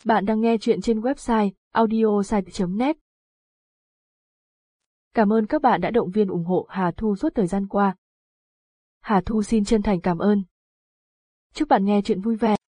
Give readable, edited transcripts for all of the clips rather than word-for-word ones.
Bạn đang nghe chuyện trên website audiosite.net. Cảm ơn các bạn đã động viên ủng hộ Hà Thu suốt thời gian qua. Hà Thu xin chân thành cảm ơn. Chúc bạn nghe chuyện vui vẻ.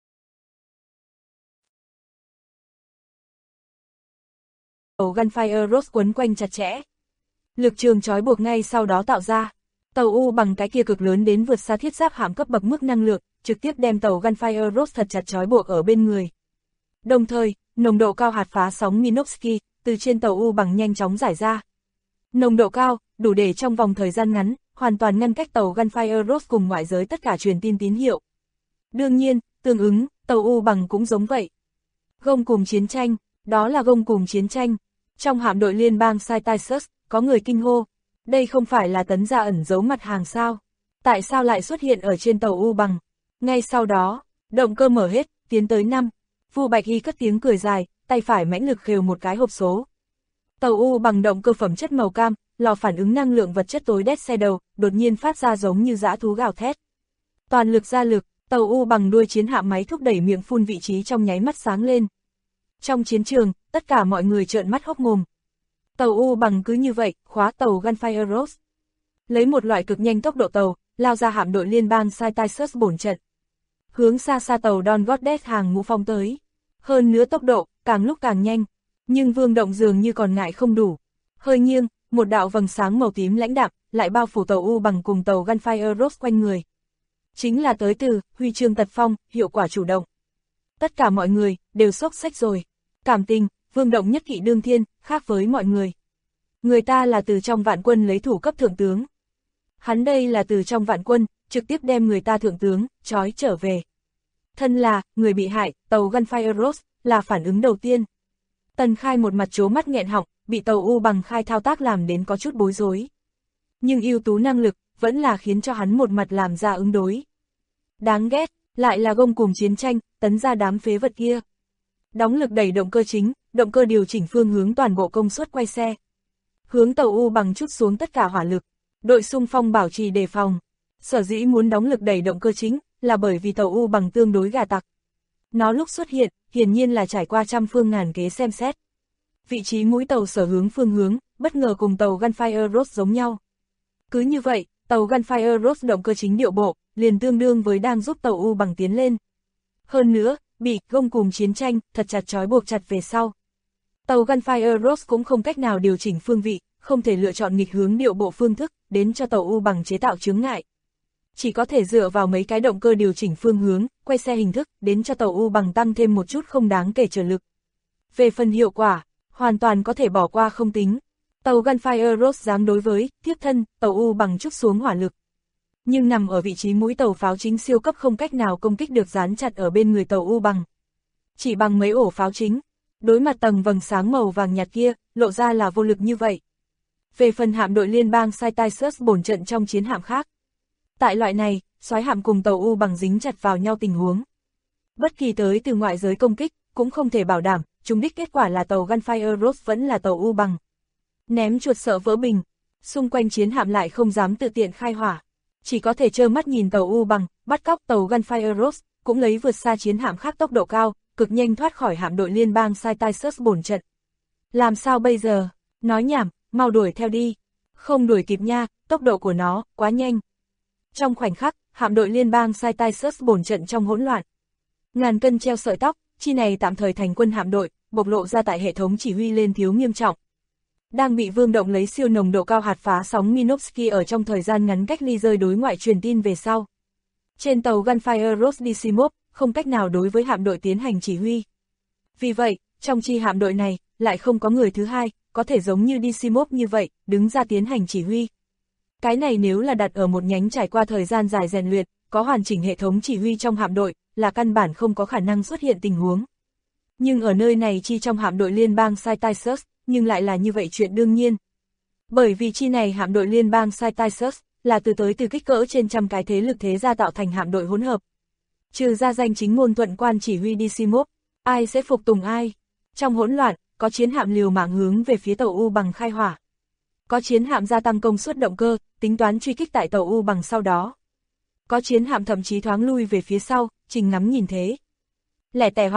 Tàu Gunfire Rose quấn quanh chặt chẽ. Lực trường trói buộc ngay sau đó tạo ra. Tàu U bằng cái kia cực lớn đến vượt xa thiết giáp hạm cấp bậc mức năng lượng, trực tiếp đem tàu Gunfire Rose thật chặt trói buộc ở bên người. Đồng thời, nồng độ cao hạt phá sóng Minovsky từ trên tàu U bằng nhanh chóng giải ra. Nồng độ cao, đủ để trong vòng thời gian ngắn, hoàn toàn ngăn cách tàu Gunfire Rose cùng ngoại giới tất cả truyền tin tín hiệu. Đương nhiên, tương ứng, tàu U bằng cũng giống vậy. Gông cùng chiến tranh, đó là gông cùng chiến tranh. Trong hạm đội liên bang Cyrus, có người kinh hô. Đây không phải là tấn gia ẩn giấu mặt hàng sao? Tại sao lại xuất hiện ở trên tàu U bằng? Ngay sau đó, động cơ mở hết, tiến tới 5. Vu Bạch Hy cất tiếng cười dài, tay phải mãnh lực khều một cái hộp số. Tàu U bằng động cơ phẩm chất màu cam, lò phản ứng năng lượng vật chất tối đét xe đầu, đột nhiên phát ra giống như dã thú gào thét. Toàn lực ra lực, tàu U bằng đuôi chiến hạm máy thúc đẩy miệng phun vị trí trong nháy mắt sáng lên. Trong chiến trường, tất cả mọi người trợn mắt hốc mồm. Tàu U bằng cứ như vậy, khóa tàu Gunfire Rose. Lấy một loại cực nhanh tốc độ tàu, lao ra hạm đội liên bang Cyrus bổn trận. Hướng xa xa tàu Don Goddess hàng ngũ phong tới. Hơn nữa tốc độ, càng lúc càng nhanh. Nhưng Vương Động dường như còn ngại không đủ. Hơi nghiêng, một đạo vầng sáng màu tím lãnh đạm, lại bao phủ tàu U bằng cùng tàu Gunfire Rose quanh người. Chính là tới từ, huy chương tật phong, hiệu quả chủ động. Tất cả mọi người, đều sốc sách rồi. Cảm tình, Vương Động nhất kỵ đương thiên, khác với mọi người. Người ta là từ trong vạn quân lấy thủ cấp thượng tướng. Hắn đây là từ trong vạn quân, trực tiếp đem người ta thượng tướng, trói trở về. Thân là, người bị hại, tàu Gunfire Rose, là phản ứng đầu tiên. Tần Khai một mặt trố mắt nghẹn họng, bị tàu U bằng khai thao tác làm đến có chút bối rối. Nhưng ưu tú năng lực, vẫn là khiến cho hắn một mặt làm ra ứng đối. Đáng ghét, lại là gông cùng chiến tranh, tấn ra đám phế vật kia. Đóng lực đẩy động cơ chính, động cơ điều chỉnh phương hướng toàn bộ công suất quay xe. Hướng tàu U bằng chút xuống tất cả hỏa lực. Đội xung phong bảo trì đề phòng. Sở dĩ muốn đóng lực đẩy động cơ chính, là bởi vì tàu U bằng tương đối gà tặc. Nó lúc xuất hiện, hiển nhiên là trải qua trăm phương ngàn kế xem xét. Vị trí mũi tàu sở hướng phương hướng, bất ngờ cùng tàu Gunfire Rose giống nhau. Cứ như vậy, tàu Gunfire Rose động cơ chính điệu bộ, liền tương đương với đang giúp tàu U bằng tiến lên. Hơn nữa, bị gông cùng chiến tranh, thật chặt trói buộc chặt về sau. Tàu Gunfire Rose cũng không cách nào điều chỉnh phương vị, không thể lựa chọn nghịch hướng điệu bộ phương thức, đến cho tàu U bằng chế tạo chướng ngại. Chỉ có thể dựa vào mấy cái động cơ điều chỉnh phương hướng, quay xe hình thức, đến cho tàu U bằng tăng thêm một chút không đáng kể trở lực. Về phần hiệu quả, hoàn toàn có thể bỏ qua không tính. Tàu Gunfire Rose dám đối với, tiếp thân, tàu U bằng trút xuống hỏa lực. Nhưng nằm ở vị trí mũi tàu pháo chính siêu cấp không cách nào công kích được dán chặt ở bên người tàu U bằng. Chỉ bằng mấy ổ pháo chính, đối mặt tầng vầng sáng màu vàng nhạt kia, lộ ra là vô lực như vậy. Về phần hạm đội liên bang Cyrus bổn trận trong chiến hạm khác. Tại loại này, soái hạm cùng tàu U bằng dính chặt vào nhau tình huống. Bất kỳ tới từ ngoại giới công kích, cũng không thể bảo đảm, trúng đích kết quả là tàu Gunfire Rose vẫn là tàu U bằng. Ném chuột sợ vỡ bình, xung quanh chiến hạm lại không dám tự tiện khai hỏa. Chỉ có thể trơ mắt nhìn tàu U bằng, bắt cóc tàu Gunfire Rose, cũng lấy vượt xa chiến hạm khác tốc độ cao, cực nhanh thoát khỏi hạm đội liên bang Cyrus bổn trận. Làm sao bây giờ? Nói nhảm, mau đuổi theo đi. Không đuổi kịp nha, tốc độ của nó, quá nhanh. Trong khoảnh khắc, hạm đội liên bang Cyrus bổn trận trong hỗn loạn. Ngàn cân treo sợi tóc, chi này tạm thời thành quân hạm đội, bộc lộ ra tại hệ thống chỉ huy lên thiếu nghiêm trọng. Đang bị Vương Động lấy siêu nồng độ cao hạt phá sóng Minovsky ở trong thời gian ngắn cách ly rơi đối ngoại truyền tin về sau. Trên tàu Gunfire Rose DC-1, không cách nào đối với hạm đội tiến hành chỉ huy. Vì vậy, trong chi hạm đội này, lại không có người thứ hai, có thể giống như DC-1 như vậy, đứng ra tiến hành chỉ huy. Cái này nếu là đặt ở một nhánh trải qua thời gian dài rèn luyện, có hoàn chỉnh hệ thống chỉ huy trong hạm đội, là căn bản không có khả năng xuất hiện tình huống. Nhưng ở nơi này chi trong hạm đội liên bang Cyrus, nhưng lại là như vậy chuyện đương nhiên. Bởi vì chi này hạm đội liên bang Cyrus, là từ kích cỡ trên trăm cái thế lực thế gia tạo thành hạm đội hỗn hợp. Trừ ra danh chính ngôn thuận quan chỉ huy DC-1, ai sẽ phục tùng ai? Trong hỗn loạn, có chiến hạm liều mạng hướng về phía tàu U bằng khai hỏa. Có chiến hạm gia tăng công suất động cơ, tính toán truy kích tại tàu U bằng sau đó. Có chiến hạm thậm chí thoáng lui về phía sau, trình ngắm nhìn thế. Lẻ tẻ hỏa lực,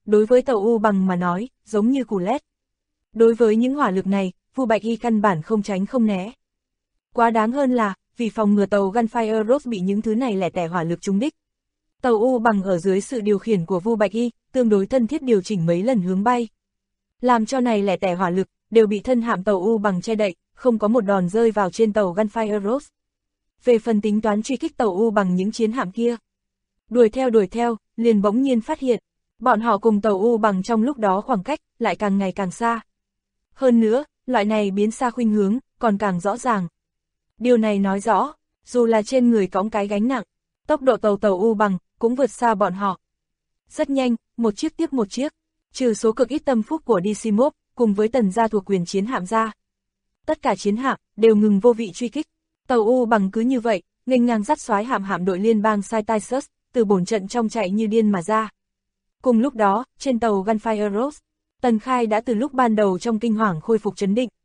đối với tàu U Bằng mà nói, giống như củ lét. Đối với những hỏa lực này, Vu Bạch Y căn bản không tránh không né. Quá đáng hơn là, vì phòng ngừa tàu Gunfire Rose bị những thứ này lẻ tẻ hỏa lực trúng đích. Tàu U Bằng ở dưới sự điều khiển của Vu Bạch Y, tương đối thân thiết điều chỉnh mấy lần hướng bay. Làm cho này lẻ tẻ hỏa lực, đều bị thân hạm tàu U Bằng che đậy, không có một đòn rơi vào trên tàu Gunfire Rose. Về phần tính toán truy kích tàu U Bằng những chiến hạm kia. Đuổi theo, liền bỗng nhiên phát hiện, bọn họ cùng tàu U Bằng trong lúc đó khoảng cách, lại càng ngày càng xa. Hơn nữa, loại này biến xa khuynh hướng, còn càng rõ ràng. Điều này nói rõ, dù là trên người cõng cái gánh nặng, tốc độ tàu U Bằng, cũng vượt xa bọn họ. Rất nhanh, một chiếc tiếp một chiếc, trừ số cực ít tâm phúc của Decimov, cùng với tần gia thuộc quyền chiến hạm ra. Tất cả chiến hạm, đều ngừng vô vị truy kích. Tàu U Bằng cứ như vậy, nghênh ngang dắt xoái hạm đội liên bang Cyrus, từ bổn trận trong chạy như điên mà ra. Cùng lúc đó, trên tàu Gunfire Rose, Tần Khai đã từ lúc ban đầu trong kinh hoàng khôi phục trấn định.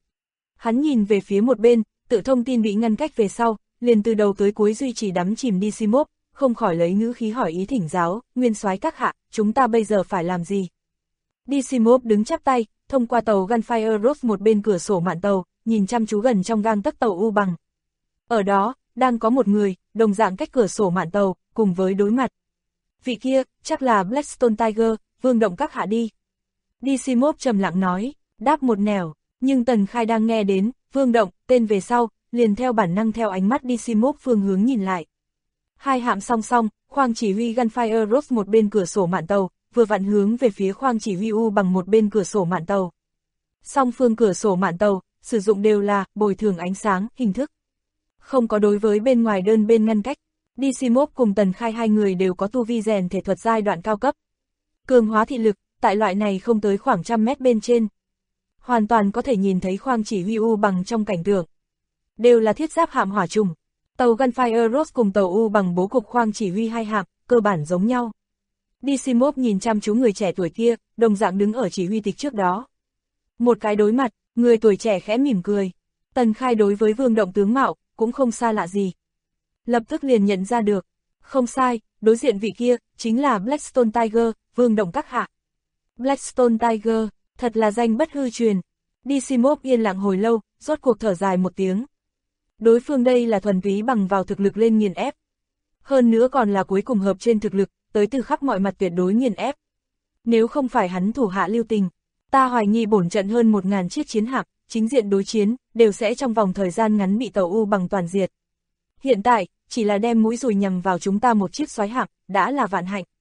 Hắn nhìn về phía một bên, tự thông tin bị ngăn cách về sau, liền từ đầu tới cuối duy trì đắm chìm Decimov, không khỏi lấy ngữ khí hỏi ý thỉnh giáo, nguyên soái các hạ, chúng ta bây giờ phải làm gì? Decimov đứng chắp tay, thông qua tàu Gunfire Rose một bên cửa sổ mạn tàu, nhìn chăm chú gần trong gang tấc tàu U Bằng. Ở đó, đang có một người, đồng dạng cách cửa sổ mạn tàu, cùng với đối mặt. Vị kia, chắc là Blackstone Tiger, Vương Động các hạ đi. Decimov trầm lặng nói, đáp một nẻo, nhưng Tần Khai đang nghe đến, Vương Động, tên về sau, liền theo bản năng theo ánh mắt Decimov phương hướng nhìn lại. Hai hạm song song, khoang chỉ huy Gunfire Rose một bên cửa sổ mạn tàu, vừa vặn hướng về phía khoang chỉ huy U Bằng một bên cửa sổ mạn tàu. Song phương cửa sổ mạn tàu, sử dụng đều là bồi thường ánh sáng, hình thức. Không có đối với bên ngoài đơn bên ngăn cách. Decimov cùng Tần Khai hai người đều có tu vi rèn thể thuật giai đoạn cao cấp. Cường hóa thị lực, tại loại này không tới khoảng 100 mét bên trên. Hoàn toàn có thể nhìn thấy khoang chỉ huy U Bằng trong cảnh tượng. Đều là thiết giáp hạm hỏa trùng. Tàu Gunfire Rose cùng tàu U Bằng bố cục khoang chỉ huy hai hạm, cơ bản giống nhau. Decimov nhìn chăm chú người trẻ tuổi kia, đồng dạng đứng ở chỉ huy tịch trước đó. Một cái đối mặt, người tuổi trẻ khẽ mỉm cười. Tần Khai đối với Vương Động tướng mạo, cũng không xa lạ gì. Lập tức liền nhận ra được. Không sai, đối diện vị kia, chính là Blackstone Tiger, Vương Động các hạ. Blackstone Tiger, thật là danh bất hư truyền. Decimov yên lặng hồi lâu, rốt cuộc thở dài một tiếng. Đối phương đây là thuần túy bằng vào thực lực lên nghiền ép. Hơn nữa còn là cuối cùng hợp trên thực lực, tới từ khắp mọi mặt tuyệt đối nghiền ép. Nếu không phải hắn thủ hạ lưu tình, ta hoài nghi bổn trận hơn 1000 chiếc chiến hạm, chính diện đối chiến, đều sẽ trong vòng thời gian ngắn bị tàu U Bằng toàn diệt. Hiện tại, chỉ là đem mũi dùi nhằm vào chúng ta một chiếc soái hạm, đã là vạn hạnh.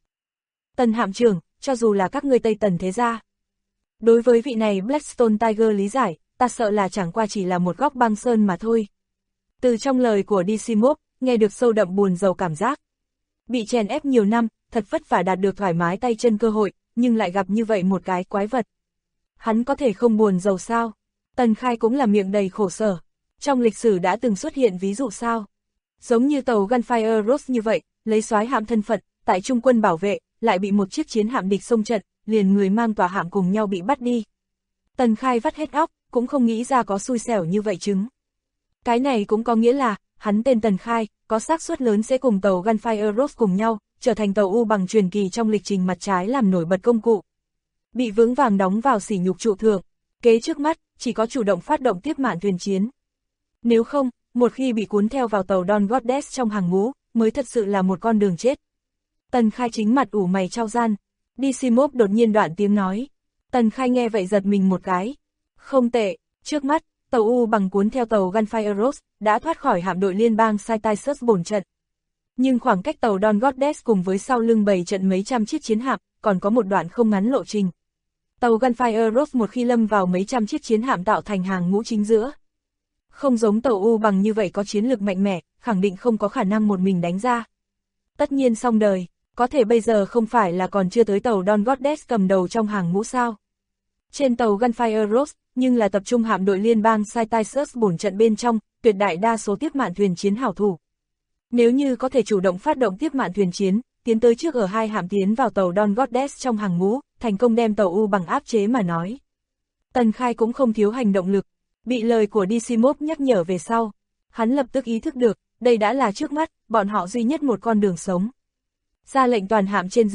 Tần hạm trưởng, cho dù là các ngươi Tây Tần thế gia. Đối với vị này Blackstone Tiger lý giải, ta sợ là chẳng qua chỉ là một góc băng sơn mà thôi. Từ trong lời của Decimov, nghe được sâu đậm buồn rầu cảm giác. Bị chèn ép nhiều năm, thật vất vả đạt được thoải mái tay chân cơ hội, nhưng lại gặp như vậy một cái quái vật. Hắn có thể không buồn rầu sao? Tần Khai cũng là miệng đầy khổ sở. Trong lịch sử đã từng xuất hiện ví dụ sao? Giống như tàu Gunfire Rose như vậy, lấy soái hạm thân phận, tại trung quân bảo vệ, lại bị một chiếc chiến hạm địch xông trận, liền người mang tòa hạm cùng nhau bị bắt đi. Tần Khai vắt hết óc, cũng không nghĩ ra có xui xẻo như vậy chứng. Cái này cũng có nghĩa là, hắn tên Tần Khai, có xác suất lớn sẽ cùng tàu Gunfire Rose cùng nhau, trở thành tàu U Bằng truyền kỳ trong lịch trình mặt trái làm nổi bật công cụ. Bị vững vàng đóng vào sỉ nhục trụ thượng, kế trước mắt, chỉ có chủ động phát động tiếp mạn thuyền chiến. Nếu không, một khi bị cuốn theo vào tàu Dawn Goddess trong hàng ngũ, mới thật sự là một con đường chết. Tần Khai chính mặt ủ mày trao gian. Decimov đột nhiên đoạn tiếng nói. Tần Khai nghe vậy giật mình một cái. Không tệ, trước mắt, tàu U Bằng cuốn theo tàu Gunfire Rose, đã thoát khỏi hạm đội liên bang Cyrus bổn trận. Nhưng khoảng cách tàu Dawn Goddess cùng với sau lưng bầy trận mấy trăm chiếc chiến hạm, còn có một đoạn không ngắn lộ trình. Tàu Gunfire Rose một khi lâm vào mấy trăm chiếc chiến hạm tạo thành hàng ngũ chính giữa. Không giống tàu U Bằng như vậy có chiến lược mạnh mẽ, khẳng định không có khả năng một mình đánh ra. Tất nhiên xong đời, có thể bây giờ không phải là còn chưa tới tàu Dawn Goddess cầm đầu trong hàng ngũ sao. Trên tàu Gunfire Rose, nhưng là tập trung hạm đội liên bang Cyrus bổn trận bên trong, tuyệt đại đa số tiếp mạn thuyền chiến hảo thủ. Nếu như có thể chủ động phát động tiếp mạn thuyền chiến, tiến tới trước ở hai hạm tiến vào tàu Dawn Goddess trong hàng ngũ, thành công đem tàu U Bằng áp chế mà nói. Tần Khai cũng không thiếu hành động lực, bị lời của Decimov nhắc nhở về sau. Hắn lập tức ý thức được, đây đã là trước mắt, bọn họ duy nhất một con đường sống. Ra lệnh toàn hạm trên dưới,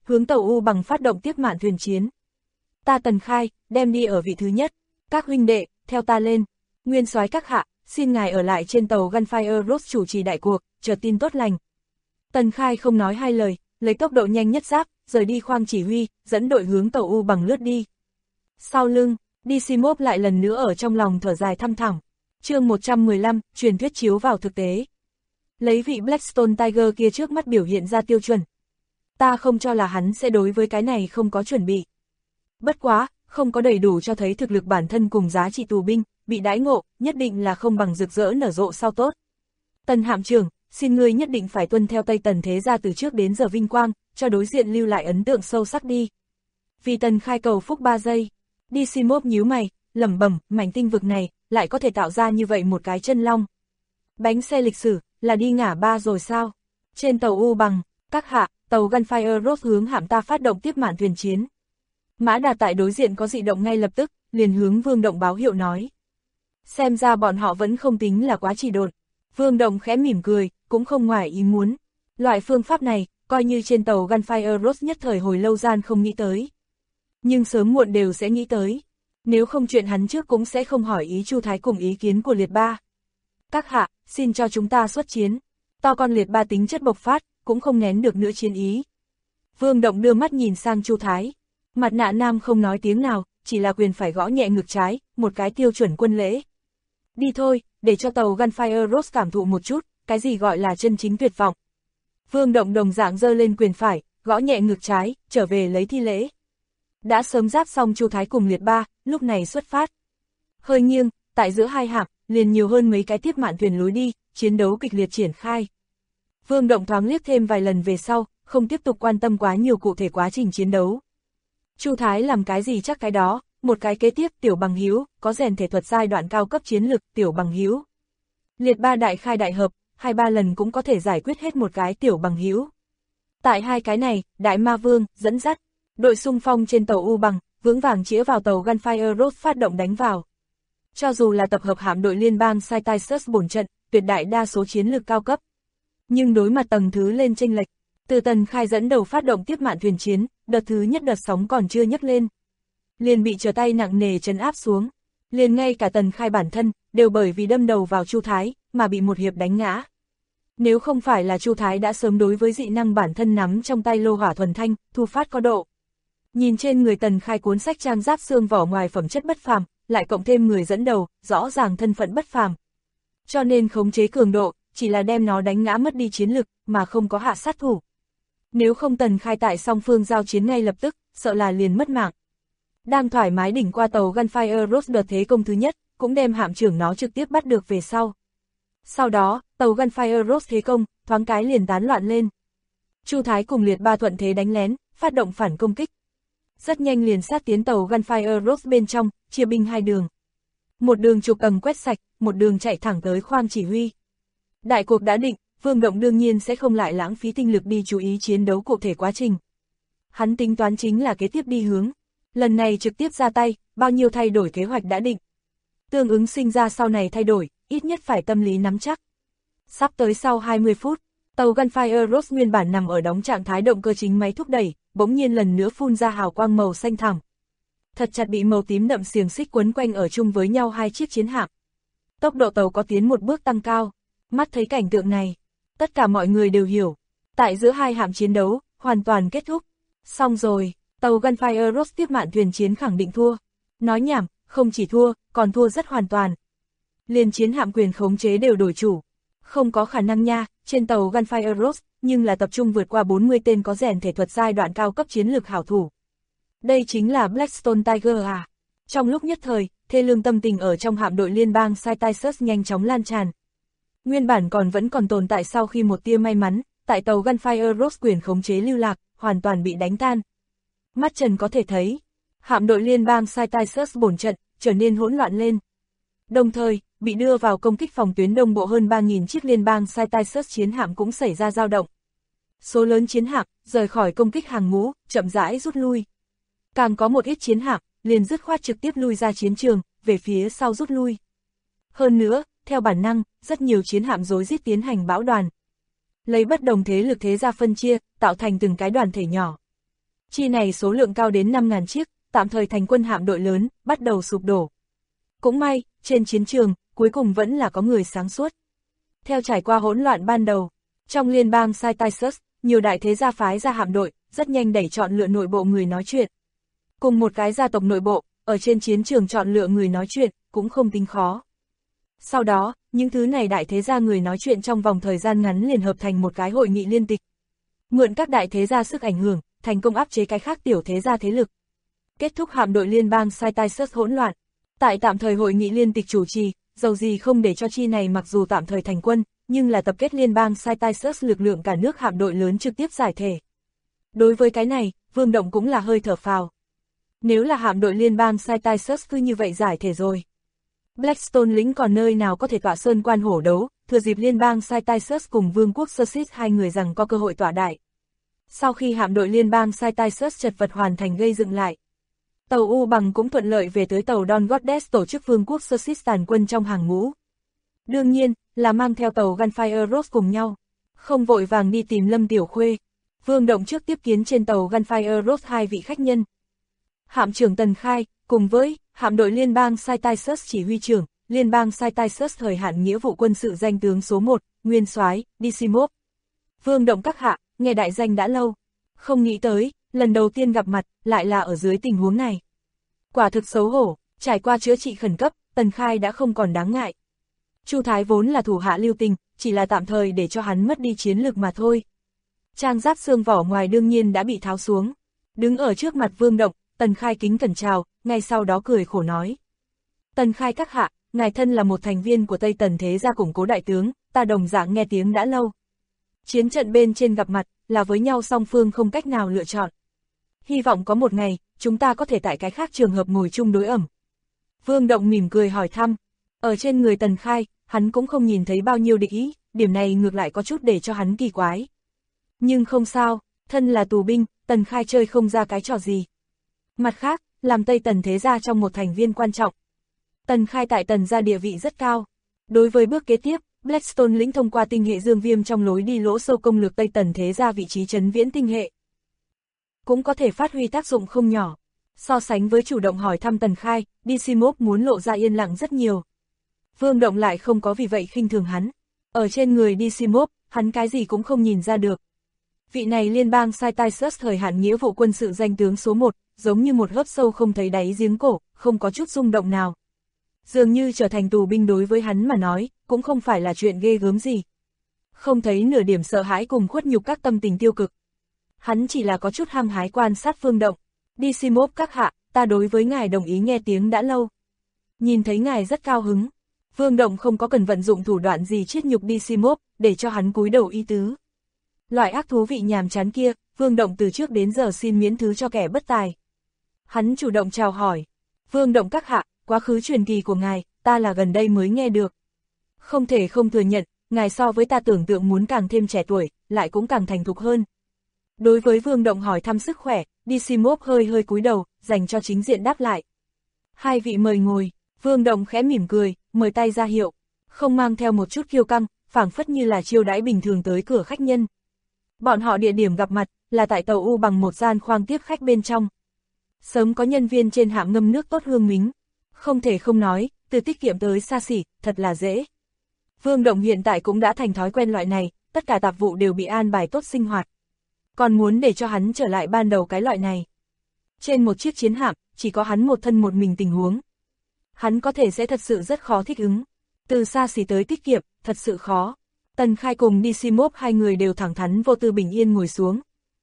hướng tàu U Bằng phát động tiếp mạn thuyền chiến. Ta Tần Khai, đem đi ở vị thứ nhất. Các huynh đệ, theo ta lên. Nguyên soái các hạ, xin ngài ở lại trên tàu Gunfire Rose chủ trì đại cuộc, chờ tin tốt lành. Tần Khai không nói hai lời, lấy tốc độ nhanh nhất giáp, rời đi khoang chỉ huy, dẫn đội hướng tàu U Bằng lướt đi. Sau lưng, Decimov lại lần nữa ở trong lòng thở dài thăm thẳm. Chương 115, truyền thuyết chiếu vào thực tế. Lấy vị Blackstone Tiger kia trước mắt biểu hiện ra tiêu chuẩn. Ta không cho là hắn sẽ đối với cái này không có chuẩn bị. Bất quá, không có đầy đủ cho thấy thực lực bản thân cùng giá trị tù binh, bị đãi ngộ, nhất định là không bằng rực rỡ nở rộ sao tốt. Tần hạm trưởng, xin ngươi nhất định phải tuân theo Tây Tần thế gia từ trước đến giờ vinh quang, cho đối diện lưu lại ấn tượng sâu sắc đi. Vì Tần Khai cầu phúc 3 giây. Decimov nhíu mày, lẩm bẩm, mảnh tinh vực này, lại có thể tạo ra như vậy một cái chân long. Bánh xe lịch sử, là đi ngả ba rồi sao? Trên tàu U Bằng, các hạ, tàu Gunfire Rose hướng hạm ta phát động tiếp mạn thuyền chiến. Mã Đà tại đối diện có dị động ngay lập tức, liền hướng Vương Động báo hiệu nói. Xem ra bọn họ vẫn không tính là quá trì độn. Vương Động khẽ mỉm cười, cũng không ngoài ý muốn. Loại phương pháp này, coi như trên tàu Gunfire Rose nhất thời hồi lâu gian không nghĩ tới. Nhưng sớm muộn đều sẽ nghĩ tới. Nếu không chuyện hắn trước cũng sẽ không hỏi ý Chu Thái cùng ý kiến của Liệt Ba. Các hạ, xin cho chúng ta xuất chiến. To con Liệt Ba tính chất bộc phát, cũng không nén được nữa chiến ý. Vương Động đưa mắt nhìn sang Chu Thái. Mặt nạ nam không nói tiếng nào, chỉ là quyền phải gõ nhẹ ngực trái, một cái tiêu chuẩn quân lễ. Đi thôi, để cho tàu Gunfire Rose cảm thụ một chút, cái gì gọi là chân chính tuyệt vọng. Vương Động đồng dạng giơ lên quyền phải, gõ nhẹ ngực trái, trở về lấy thi lễ. Đã sớm giáp xong Chu Thái cùng Liệt Ba, lúc này xuất phát. Hơi nghiêng, tại giữa hai hạm, liền nhiều hơn mấy cái tiếp mạn thuyền lối đi, chiến đấu kịch liệt triển khai. Vương Động thoáng liếc thêm vài lần về sau, không tiếp tục quan tâm quá nhiều cụ thể quá trình chiến đấu. Chu Thái làm cái gì chắc cái đó, một cái kế tiếp Tiểu Bằng Hữu, có rèn thể thuật giai đoạn cao cấp chiến lực Tiểu Bằng Hữu. Liệt Ba đại khai đại hợp, 2-3 lần cũng có thể giải quyết hết một cái Tiểu Bằng Hữu. Tại hai cái này, Đại Ma Vương dẫn dắt đội xung phong trên tàu U Bằng, vững vàng chĩa vào tàu Gunfire Rose phát động đánh vào. Cho dù là tập hợp hạm đội liên bang Cyrus bổn trận, tuyệt đại đa số chiến lược cao cấp. Nhưng đối mặt tầng thứ lên chênh lệch, từ Tần Khai dẫn đầu phát động tiếp mạn thuyền chiến, đợt thứ nhất đợt sóng còn chưa nhấc lên. Liền bị trở tay nặng nề trấn áp xuống. Liền ngay cả Tần Khai bản thân, đều bởi vì đâm đầu vào Chu Thái, mà bị một hiệp đánh ngã. Nếu không phải là Chu Thái đã sớm đối với dị năng bản thân nắm trong tay lô hỏa thuần thanh, thu phát có độ. Nhìn trên người Tần Khai cuốn sách trang giáp xương vỏ ngoài phẩm chất bất phàm, lại cộng thêm người dẫn đầu, rõ ràng thân phận bất phàm. Cho nên khống chế cường độ, chỉ là đem nó đánh ngã mất đi chiến lực, mà không có hạ sát thủ. Nếu không Tần Khai tại song phương giao chiến ngay lập tức, sợ là liền mất mạng. Đang thoải mái đỉnh qua tàu Gunfire Rose đợt thế công thứ nhất, cũng đem hạm trưởng nó trực tiếp bắt được về sau. Sau đó, tàu Gunfire Rose thế công, thoáng cái liền tán loạn lên. Chu Thái cùng Liệt Ba thuận thế đánh lén, phát động phản công kích. Rất nhanh liền sát tiến tàu Gunfire Rose bên trong, chia binh hai đường. Một đường trục tầng quét sạch, một đường chạy thẳng tới khoang chỉ huy. Đại cuộc đã định, Vương Động đương nhiên sẽ không lại lãng phí tinh lực đi chú ý chiến đấu cụ thể quá trình. Hắn tính toán chính là kế tiếp đi hướng. Lần này trực tiếp ra tay, bao nhiêu thay đổi kế hoạch đã định. Tương ứng sinh ra sau này thay đổi, ít nhất phải tâm lý nắm chắc. Sắp tới sau 20 phút, tàu Gunfire Rose nguyên bản nằm ở đóng trạng thái động cơ chính máy thúc đẩy, bỗng nhiên lần nữa phun ra hào quang màu xanh thẳm. Thật chặt bị màu tím đậm xiềng xích quấn quanh ở chung với nhau hai chiếc chiến hạm. Tốc độ tàu có tiến một bước tăng cao. Mắt thấy cảnh tượng này, tất cả mọi người đều hiểu. Tại giữa hai hạm chiến đấu, hoàn toàn kết thúc. Xong rồi, tàu Gunfire Rose tiếp mạn thuyền chiến khẳng định thua. Nói nhảm, không chỉ thua, còn thua rất hoàn toàn. Liên chiến hạm quyền khống chế đều đổi chủ. Không có khả năng nha, trên tàu Gunfire Rose, nhưng là tập trung vượt qua 40 tên có rèn thể thuật giai đoạn cao cấp chiến lược hảo thủ. Đây chính là Blackstone Tiger à? Trong lúc nhất thời, thê lương tâm tình ở trong hạm đội liên bang Cyrus nhanh chóng lan tràn. Nguyên bản vẫn còn tồn tại sau khi một tia may mắn, tại tàu Gunfire Rose quyền khống chế lưu lạc, hoàn toàn bị đánh tan. Mắt trần có thể thấy, hạm đội liên bang Cyrus bổn trận, trở nên hỗn loạn lên. Đồng thời, bị đưa vào công kích phòng tuyến đông bộ hơn 3.000 chiếc liên bang Cyrus chiến hạm cũng xảy ra dao động. Số lớn chiến hạm, rời khỏi công kích hàng ngũ, chậm rãi rút lui. Càng có một ít chiến hạm, liền dứt khoát trực tiếp lui ra chiến trường, về phía sau rút lui. Hơn nữa, theo bản năng, rất nhiều chiến hạm rối rít tiến hành bão đoàn. Lấy bất đồng thế lực thế ra phân chia, tạo thành từng cái đoàn thể nhỏ. Chi này số lượng cao đến 5.000 chiếc, tạm thời thành quân hạm đội lớn, bắt đầu sụp đổ. Cũng may, trên chiến trường, cuối cùng vẫn là có người sáng suốt. Theo trải qua hỗn loạn ban đầu, trong liên bang Cytisus, nhiều đại thế gia phái ra hạm đội, rất nhanh đẩy chọn lựa nội bộ người nói chuyện. Cùng một cái gia tộc nội bộ, ở trên chiến trường chọn lựa người nói chuyện, cũng không tính khó. Sau đó, những thứ này đại thế gia người nói chuyện trong vòng thời gian ngắn liền hợp thành một cái hội nghị liên tịch. Mượn các đại thế gia sức ảnh hưởng, thành công áp chế cái khác tiểu thế gia thế lực. Kết thúc hạm đội liên bang Cytisus hỗn loạn. Tại tạm thời hội nghị liên tịch chủ trì, dầu gì không để cho chi này mặc dù tạm thời thành quân, nhưng là tập kết liên bang Cytisus lực lượng cả nước hạm đội lớn trực tiếp giải thể. Đối với cái này, Vương Động cũng là hơi thở phào. Nếu là hạm đội liên bang Cytisus cứ như vậy giải thể rồi. Blackstone lính còn nơi nào có thể tọa sơn quan hổ đấu, thừa dịp liên bang Cytisus cùng vương quốc Sussex hai người rằng có cơ hội tỏa đại. Sau khi hạm đội liên bang Cytisus chật vật hoàn thành gây dựng lại, tàu U Bằng cũng thuận lợi về tới tàu Don Goddess tổ chức vương quốc Sussex tàn quân trong hàng ngũ. Đương nhiên, là mang theo tàu Gunfire Rose cùng nhau, không vội vàng đi tìm Lâm Tiểu Khuê. Vương Động trước tiếp kiến trên tàu Gunfire Rose hai vị khách nhân. Hạm trưởng Tần Khai, cùng với hạm đội liên bang Cytisus chỉ huy trưởng, liên bang Cytisus thời hạn nghĩa vụ quân sự danh tướng số 1, Nguyên soái Dysimov. Vương Động các hạ, nghe đại danh đã lâu. Không nghĩ tới, lần đầu tiên gặp mặt, lại là ở dưới tình huống này. Quả thực xấu hổ, trải qua chữa trị khẩn cấp, Tần Khai đã không còn đáng ngại. Chu Thái vốn là thủ hạ lưu tình, chỉ là tạm thời để cho hắn mất đi chiến lực mà thôi. Trang giáp xương vỏ ngoài đương nhiên đã bị tháo xuống. Đứng ở trước mặt Vương Động, Tần Khai kính cẩn chào, ngay sau đó cười khổ nói. Tần Khai các hạ, ngài thân là một thành viên của Tây Tần thế gia củng cố đại tướng, ta đồng dạng nghe tiếng đã lâu. Chiến trận bên trên gặp mặt, là với nhau song phương không cách nào lựa chọn. Hy vọng có một ngày, chúng ta có thể tại cái khác trường hợp ngồi chung đối ẩm. Vương Động mỉm cười hỏi thăm. Ở trên người Tần Khai, hắn cũng không nhìn thấy bao nhiêu địch ý, điểm này ngược lại có chút để cho hắn kỳ quái. Nhưng không sao, thân là tù binh, Tần Khai chơi không ra cái trò gì. Mặt khác, làm Tây Tần thế gia trong một thành viên quan trọng. Tần Khai tại Tần gia địa vị rất cao. Đối với bước kế tiếp, Blackstone lĩnh thông qua tinh hệ dương viêm trong lối đi lỗ sâu công lược Tây Tần thế gia vị trí trấn viễn tinh hệ. Cũng có thể phát huy tác dụng không nhỏ. So sánh với chủ động hỏi thăm Tần Khai, Dysimov muốn lộ ra yên lặng rất nhiều. Vương Động lại không có vì vậy khinh thường hắn. Ở trên người Dysimov, hắn cái gì cũng không nhìn ra được. Vị này liên bang Cytisus thời hạn nghĩa vụ quân sự danh tướng số 1, giống như một hớp sâu không thấy đáy giếng cổ, không có chút rung động nào. Dường như trở thành tù binh đối với hắn mà nói, cũng không phải là chuyện ghê gớm gì. Không thấy nửa điểm sợ hãi cùng khuất nhục các tâm tình tiêu cực. Hắn chỉ là có chút hăng hái quan sát Vương Động. Dysimov các hạ, ta đối với ngài đồng ý nghe tiếng đã lâu. Nhìn thấy ngài rất cao hứng. Vương Động không có cần vận dụng thủ đoạn gì chiết nhục Dysimov, để cho hắn cúi đầu ý tứ. Loại ác thú vị nhàm chán kia, Vương Động từ trước đến giờ xin miễn thứ cho kẻ bất tài. Hắn chủ động chào hỏi. Vương Động các hạ, quá khứ truyền kỳ của ngài, ta là gần đây mới nghe được. Không thể không thừa nhận, ngài so với ta tưởng tượng muốn càng thêm trẻ tuổi, lại cũng càng thành thục hơn. Đối với Vương Động hỏi thăm sức khỏe, Dysimov hơi cúi đầu, dành cho chính diện đáp lại. Hai vị mời ngồi, Vương Động khẽ mỉm cười, mời tay ra hiệu, không mang theo một chút kiêu căng, phảng phất như là chiêu đãi bình thường tới cửa khách nhân. Bọn họ địa điểm gặp mặt, là tại tàu U Bằng một gian khoang tiếp khách bên trong. Sớm có nhân viên trên hạm ngâm nước tốt hương mính. Không thể không nói, từ tiết kiệm tới xa xỉ, thật là dễ. Vương Động hiện tại cũng đã thành thói quen loại này, tất cả tạp vụ đều bị an bài tốt sinh hoạt. Còn muốn để cho hắn trở lại ban đầu cái loại này. Trên một chiếc chiến hạm, chỉ có hắn một thân một mình tình huống. Hắn có thể sẽ thật sự rất khó thích ứng. Từ xa xỉ tới tiết kiệm, thật sự khó. Tần Khai cùng Dysimov hai người đều thẳng thắn vô tư bình yên ngồi xuống.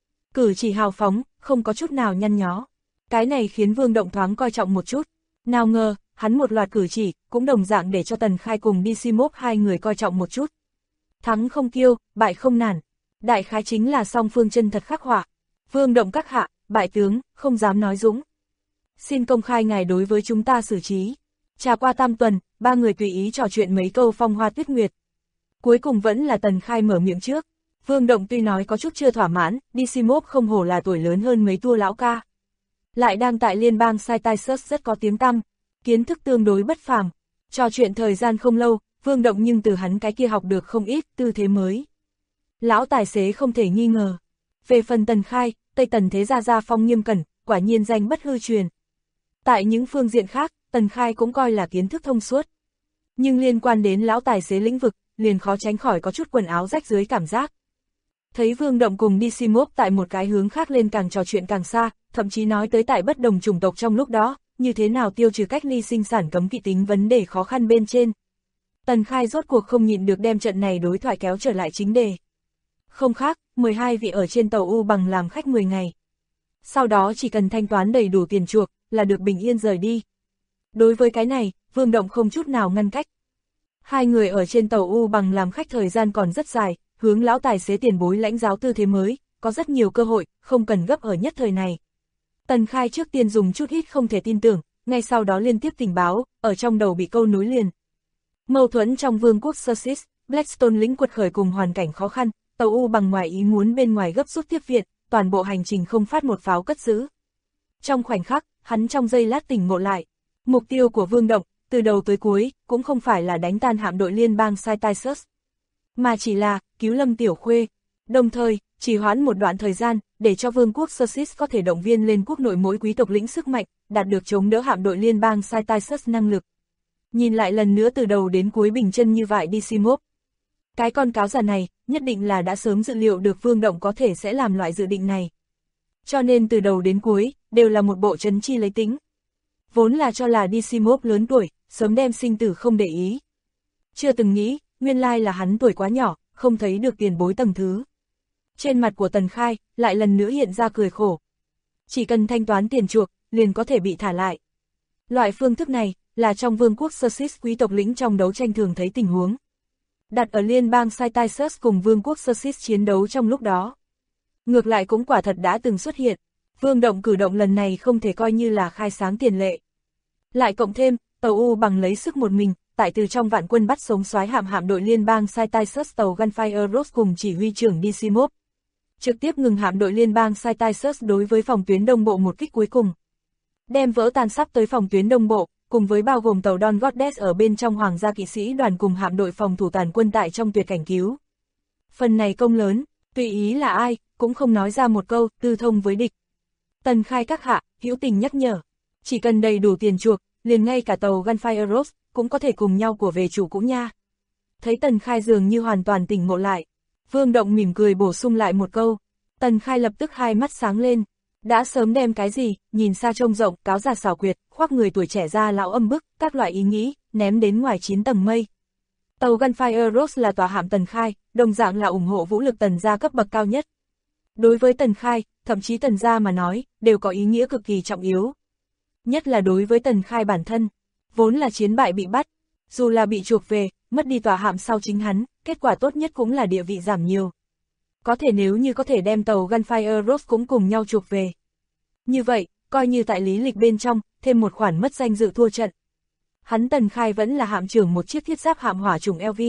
Cử chỉ hào phóng, không có chút nào nhăn nhó. Cái này khiến Vương Động thoáng coi trọng một chút. Nào ngờ, hắn một loạt cử chỉ, cũng đồng dạng để cho Tần Khai cùng Dysimov hai người coi trọng một chút. Thắng không kiêu, bại không nản. Đại khái chính là song phương chân thật khắc họa. Vương Động các hạ, bại tướng, không dám nói dũng. Xin công khai ngài đối với chúng ta xử trí. Trà qua tam tuần, ba người tùy ý trò chuyện mấy câu phong hoa tuyết nguyệt. Cuối cùng vẫn là Tần Khai mở miệng trước. Vương Động tuy nói có chút chưa thỏa mãn, Dysimov không hổ là tuổi lớn hơn mấy tua lão ca. Lại đang tại liên bang Cytisus rất có tiếng tăm, kiến thức tương đối bất phàm. Trò chuyện thời gian không lâu, Vương Động nhưng từ hắn cái kia học được không ít tư thế mới. Lão tài xế không thể nghi ngờ. Về phần Tần Khai, Tây Tần thế gia phong nghiêm cẩn, quả nhiên danh bất hư truyền. Tại những phương diện khác, Tần Khai cũng coi là kiến thức thông suốt. Nhưng liên quan đến lão tài xế lĩnh vực, liền khó tránh khỏi có chút quần áo rách dưới cảm giác. Thấy Vương Động cùng Decimov tại một cái hướng khác lên càng trò chuyện càng xa, thậm chí nói tới tại bất đồng chủng tộc trong lúc đó, như thế nào tiêu trừ cách ly sinh sản cấm kỵ tính vấn đề khó khăn bên trên. Tần Khai rốt cuộc không nhịn được đem trận này đối thoại kéo trở lại chính đề. Không khác, 12 vị ở trên tàu U Bằng làm khách 10 ngày. Sau đó chỉ cần thanh toán đầy đủ tiền chuộc, là được bình yên rời đi. Đối với cái này, Vương Động không chút nào ngăn cách. Hai người ở trên tàu U Bằng làm khách thời gian còn rất dài, hướng lão tài xế tiền bối lãnh giáo tư thế mới, có rất nhiều cơ hội, không cần gấp ở nhất thời này. Tần Khai trước tiên dùng chút ít không thể tin tưởng, ngay sau đó liên tiếp tình báo, ở trong đầu bị câu nối liền. Mâu thuẫn trong vương quốc Sussex, Blackstone lĩnh quật khởi cùng hoàn cảnh khó khăn, tàu U Bằng ngoài ý muốn bên ngoài gấp rút tiếp viện, toàn bộ hành trình không phát một pháo cất giữ. Trong khoảnh khắc, hắn trong giây lát tỉnh ngộ lại. Mục tiêu của Vương Động, từ đầu tới cuối, cũng không phải là đánh tan hạm đội liên bang Cyrus, mà chỉ là cứu Lâm Tiểu Khuê, đồng thời chỉ hoãn một đoạn thời gian, để cho vương quốc Sussex có thể động viên lên quốc nội mỗi quý tộc lĩnh sức mạnh, đạt được chống đỡ hạm đội liên bang Cyrus năng lực. Nhìn lại lần nữa từ đầu đến cuối bình chân như vậy Decimov. Cái con cáo già này, nhất định là đã sớm dự liệu được Vương Động có thể sẽ làm loại dự định này. Cho nên từ đầu đến cuối, đều là một bộ trấn chi lấy tính. Vốn là cho là Decimov lớn tuổi, sớm đem sinh tử không để ý. Chưa từng nghĩ, nguyên lai là hắn tuổi quá nhỏ, không thấy được tiền bối tầng thứ. Trên mặt của Tần Khai, lại lần nữa hiện ra cười khổ. Chỉ cần thanh toán tiền chuộc, liền có thể bị thả lại. Loại phương thức này, là trong vương quốc Sussex quý tộc lĩnh trong đấu tranh thường thấy tình huống. Đặt ở liên bang Cyrus cùng vương quốc Sussex chiến đấu trong lúc đó. Ngược lại cũng quả thật đã từng xuất hiện. Vương Động cử động lần này không thể coi như là khai sáng tiền lệ. Lại cộng thêm, tàu U Bằng lấy sức một mình, tại từ trong vạn quân bắt sống soái hạm đội liên bang Cyrus tàu Gunfire Rose cùng chỉ huy trưởng Decimov. Trực tiếp ngừng hạm đội liên bang Cyrus đối với phòng tuyến đông bộ một kích cuối cùng. Đem vỡ tan sắp tới phòng tuyến đông bộ, cùng với bao gồm tàu Don Goddess ở bên trong hoàng gia kỵ sĩ đoàn cùng hạm đội phòng thủ tàn quân tại trong tuyệt cảnh cứu. Phần này công lớn, tùy ý là ai, cũng không nói ra một câu, tư thông với địch. Tần Khai các hạ, hữu tình nhắc nhở, chỉ cần đầy đủ tiền chuộc, liền ngay cả tàu Gunfire Rose, cũng có thể cùng nhau của về chủ cũ nha. Thấy Tần Khai dường như hoàn toàn tỉnh ngộ lại. Vương Động mỉm cười bổ sung lại một câu. Tần Khai lập tức hai mắt sáng lên. Đã sớm đem cái gì, nhìn xa trông rộng, cáo già xảo quyệt, khoác người tuổi trẻ ra lão âm bức, các loại ý nghĩ, ném đến ngoài 9 tầng mây. Tàu Gunfire Rose là tòa hạm Tần Khai, đồng dạng là ủng hộ vũ lực Tần gia cấp bậc cao nhất. Đối với Tần Khai, thậm chí Tần gia mà nói, đều có ý nghĩa cực kỳ trọng yếu. Nhất là đối với Tần Khai bản thân, vốn là chiến bại bị bắt, dù là bị chuộc về, mất đi tòa hạm sau chính hắn, kết quả tốt nhất cũng là địa vị giảm nhiều. Có thể nếu như có thể đem tàu Gunfire Rose cũng cùng nhau chuộc về. Như vậy, coi như tại lý lịch bên trong, thêm một khoản mất danh dự thua trận. Hắn Tần Khai vẫn là hạm trưởng một chiếc thiết giáp hạm hỏa chủng LV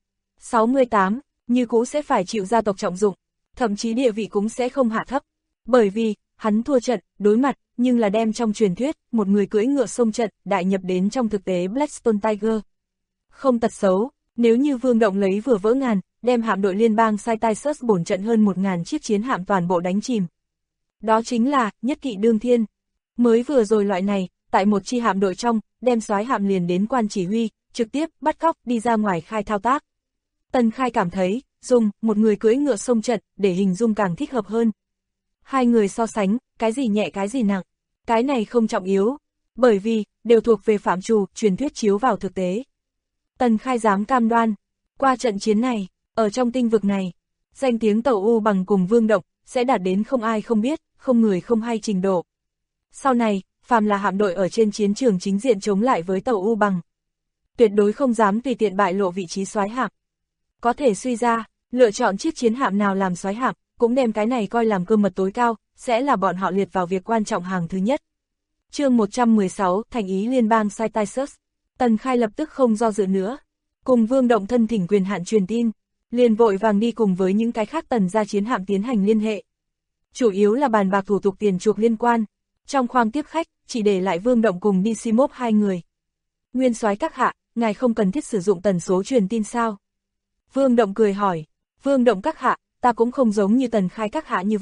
68, như cũ sẽ phải chịu gia tộc trọng dụng, thậm chí địa vị cũng sẽ không hạ thấp. Bởi vì, hắn thua trận, đối mặt, nhưng là đem trong truyền thuyết, một người cưỡi ngựa xông trận, đại nhập đến trong thực tế Blackstone Tiger. Không tật xấu, nếu như Vương Động lấy vừa vỡ ngàn, đem hạm đội liên bang Cyrus bổn trận hơn 1000 chiếc chiến hạm toàn bộ đánh chìm. Đó chính là, nhất kỵ đương thiên. Mới vừa rồi loại này, tại một chi hạm đội trong, đem soái hạm liền đến quan chỉ huy, trực tiếp, bắt cóc, đi ra ngoài khai thao tác. Tần Khai cảm thấy, dùng, một người cưỡi ngựa xông trận, để hình dung càng thích hợp hơn. Hai người so sánh, cái gì nhẹ cái gì nặng, cái này không trọng yếu, bởi vì, đều thuộc về phạm trù, truyền thuyết chiếu vào thực tế. Tần Khai dám cam đoan, qua trận chiến này, ở trong tinh vực này, danh tiếng tàu U Bằng cùng Vương Động, sẽ đạt đến không ai không biết, không người không hay trình độ. Sau này, phàm là hạm đội ở trên chiến trường chính diện chống lại với tàu U Bằng, tuyệt đối không dám tùy tiện bại lộ vị trí soái hạm. Có thể suy ra, lựa chọn chiếc chiến hạm nào làm soái hạm, cũng đem cái này coi làm cơ mật tối cao, sẽ là bọn họ liệt vào việc quan trọng hàng thứ nhất. Chương 116, thành ý liên bang Cyrus. Tần Khai lập tức không do dự nữa, cùng Vương Động thân thỉnh quyền hạn truyền tin, liền vội vàng đi cùng với những cái khác Tần gia chiến hạm tiến hành liên hệ. Chủ yếu là bàn bạc thủ tục tiền chuộc liên quan. Trong khoang tiếp khách, chỉ để lại Vương Động cùng Decimov hai người. Nguyên soái các hạ, ngài không cần thiết sử dụng tần số truyền tin sao? Vương Động cười hỏi. Vương Động các hạ, ta cũng không giống như Tần Khai các hạ như vậy,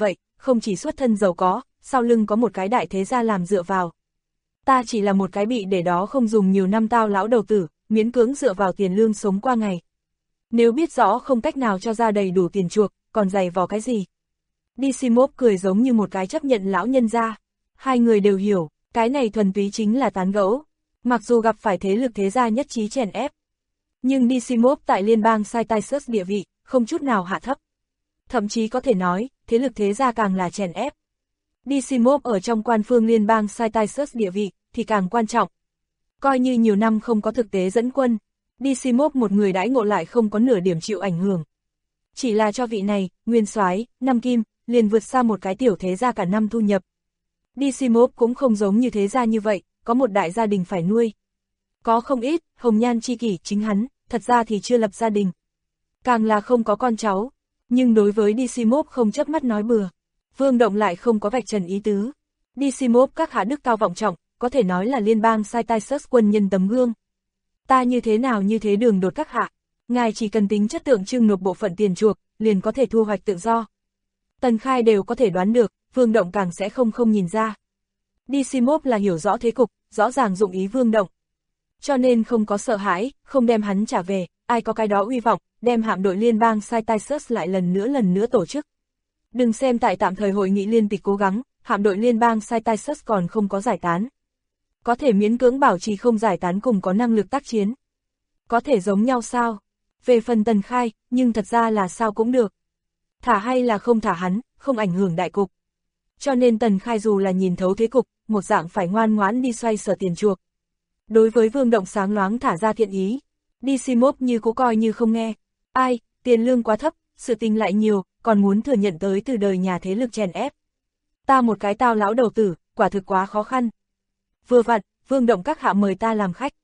không chỉ xuất thân giàu có, sau lưng có một cái đại thế gia làm dựa vào. Ta chỉ là một cái bị để đó không dùng nhiều năm tao lão đầu tử, miễn cưỡng dựa vào tiền lương sống qua ngày. Nếu biết rõ không cách nào cho ra đầy đủ tiền chuộc, còn giày vò cái gì? Dysimov cười giống như một cái chấp nhận lão nhân gia. Hai người đều hiểu, cái này thuần túy chính là tán gẫu. Mặc dù gặp phải thế lực thế gia nhất trí chèn ép, nhưng Dysimov tại liên bang Cytisus địa vị, không chút nào hạ thấp. Thậm chí có thể nói, thế lực thế gia càng là chèn ép. Dysimov ở trong quan phương liên bang Cytisus địa vị, thì càng quan trọng. Coi như nhiều năm không có thực tế dẫn quân, Dysimov một người đãi ngộ lại không có nửa điểm chịu ảnh hưởng. Chỉ là cho vị này, nguyên soái, năm kim, liền vượt xa một cái tiểu thế gia cả năm thu nhập. Dysimov cũng không giống như thế gia như vậy, có một đại gia đình phải nuôi. Có không ít, hồng nhan chi kỷ chính hắn, thật ra thì chưa lập gia đình. Càng là không có con cháu, nhưng đối với Dysimov không chớp mắt nói bừa. Vương Động lại không có vạch trần ý tứ. Dysimov các hạ đức cao vọng trọng, có thể nói là liên bang Cytisus quân nhân tấm gương. Ta như thế nào như thế đường đột các hạ, ngài chỉ cần tính chất tượng trưng nộp bộ phận tiền chuộc, liền có thể thu hoạch tự do. Tần Khai đều có thể đoán được, Vương Động càng sẽ không nhìn ra. Dysimov là hiểu rõ thế cục, rõ ràng dụng ý Vương Động. Cho nên không có sợ hãi, không đem hắn trả về, ai có cái đó uy vọng, đem hạm đội liên bang Cytisus lại lần nữa tổ chức. Đừng xem tại tạm thời hội nghị liên tịch cố gắng, hạm đội liên bang Cytisus còn không có giải tán. Có thể miễn cưỡng bảo trì không giải tán cùng có năng lực tác chiến. Có thể giống nhau sao? Về phần Tần Khai, nhưng thật ra là sao cũng được. Thả hay là không thả hắn, không ảnh hưởng đại cục. Cho nên Tần Khai dù là nhìn thấu thế cục, một dạng phải ngoan ngoãn đi xoay sở tiền chuộc. Đối với Vương Động sáng loáng thả ra thiện ý, Dysimov như cũ coi như không nghe. Ai, tiền lương quá thấp, sự tình lại nhiều, còn muốn thừa nhận tới từ đời nhà thế lực chèn ép. Ta một cái tao lão đầu tử, quả thực quá khó khăn. Vừa vặn, Vương Động các hạ mời ta làm khách.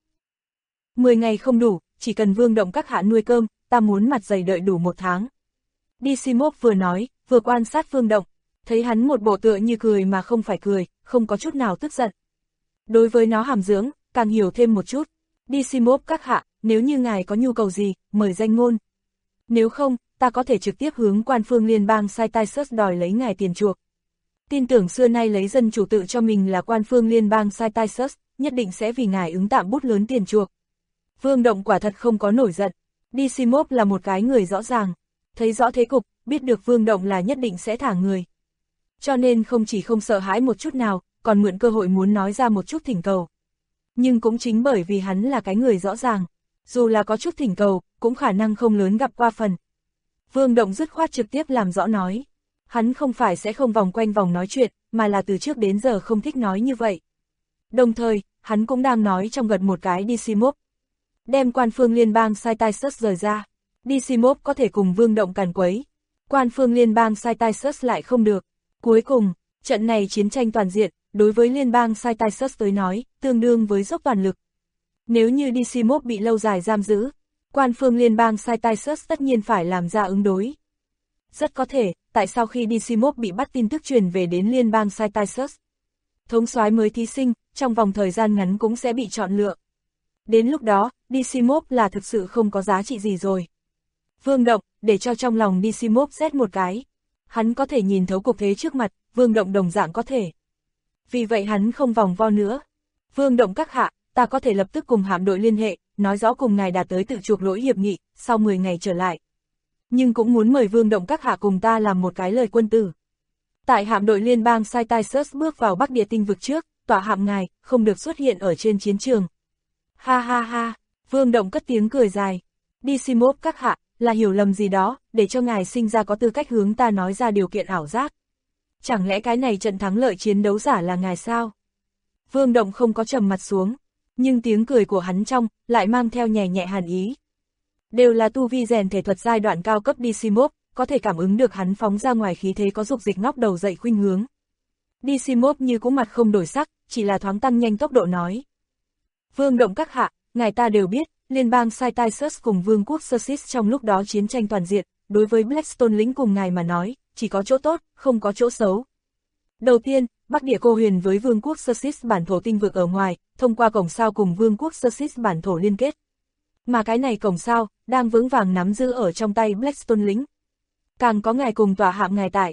10 ngày không đủ, chỉ cần Vương Động các hạ nuôi cơm, ta muốn mặt dày đợi đủ 1 tháng. Dysimov vừa nói, vừa quan sát Vương Động, thấy hắn một bộ tựa như cười mà không phải cười, không có chút nào tức giận. Đối với nó hàm dưỡng, càng hiểu thêm một chút. Dysimov các hạ, nếu như ngài có nhu cầu gì, mời danh ngôn. Nếu không, ta có thể trực tiếp hướng quan phương liên bang Cytisus đòi lấy ngài tiền chuộc. Tin tưởng xưa nay lấy dân chủ tự cho mình là quan phương liên bang Cytisus, nhất định sẽ vì ngài ứng tạm bút lớn tiền chuộc. Vương Động quả thật không có nổi giận. Dysimov là một cái người rõ ràng, thấy rõ thế cục, biết được Vương Động là nhất định sẽ thả người. Cho nên không chỉ không sợ hãi một chút nào, còn mượn cơ hội muốn nói ra một chút thỉnh cầu. Nhưng cũng chính bởi vì hắn là cái người rõ ràng, dù là có chút thỉnh cầu, cũng khả năng không lớn gặp qua phần. Vương Động dứt khoát trực tiếp làm rõ nói. Hắn không phải sẽ không vòng quanh vòng nói chuyện, mà là từ trước đến giờ không thích nói như vậy. Đồng thời, hắn cũng đang nói trong gật một cái Dysimov. Đem quan phương liên bang Cytisus rời ra, Dysimov có thể cùng Vương Động càn quấy. Quan phương liên bang Cytisus lại không được. Cuối cùng, trận này chiến tranh toàn diện, đối với liên bang Cytisus tới nói, tương đương với dốc toàn lực. Nếu như Dysimov bị lâu dài giam giữ, quan phương liên bang Cytisus tất nhiên phải làm ra ứng đối. Rất có thể, tại sau khi Dysimov bị bắt tin tức truyền về đến liên bang Cytisus, thống soái mới thí sinh, trong vòng thời gian ngắn cũng sẽ bị chọn lựa. Đến lúc đó, Dysimov là thực sự không có giá trị gì rồi. Vương Động, để cho trong lòng Dysimov rét một cái. Hắn có thể nhìn thấu cục thế trước mặt, Vương Động đồng dạng có thể. Vì vậy hắn không vòng vo nữa. Vương Động các hạ, ta có thể lập tức cùng hạm đội liên hệ, nói rõ cùng ngài đạt tới tự chuộc lỗi hiệp nghị, sau 10 ngày trở lại. Nhưng cũng muốn mời Vương Động các hạ cùng ta làm một cái lời quân tử. Tại hạm đội liên bang Cytisus bước vào Bắc Địa tinh vực trước, tọa hạm ngài, không được xuất hiện ở trên chiến trường. Ha ha ha, Vương Động cất tiếng cười dài. Dysimov các hạ, là hiểu lầm gì đó, để cho ngài sinh ra có tư cách hướng ta nói ra điều kiện ảo giác. Chẳng lẽ cái này trận thắng lợi chiến đấu giả là ngài sao? Vương Động không có trầm mặt xuống, nhưng tiếng cười của hắn trong, lại mang theo nhẹ nhẹ hàn ý. Đều là tu vi rèn thể thuật giai đoạn cao cấp Dysimov, có thể cảm ứng được hắn phóng ra ngoài khí thế có dục dịch ngóc đầu dậy khuynh hướng. Dysimov như cũng mặt không đổi sắc, chỉ là thoáng tăng nhanh tốc độ nói. Vương Động các hạ, ngài ta đều biết, liên bang Cytisus cùng vương quốc Circis trong lúc đó chiến tranh toàn diện, đối với Blackstone lĩnh cùng ngài mà nói, chỉ có chỗ tốt, không có chỗ xấu. Đầu tiên, Bắc Địa Cô Huyền với vương quốc Circis bản thổ tinh vực ở ngoài, thông qua cổng sao cùng vương quốc Circis bản thổ liên kết. Mà cái này cổng sao, đang vững vàng nắm giữ ở trong tay Blackstone lĩnh. Càng có ngài cùng tòa hạm ngài tại.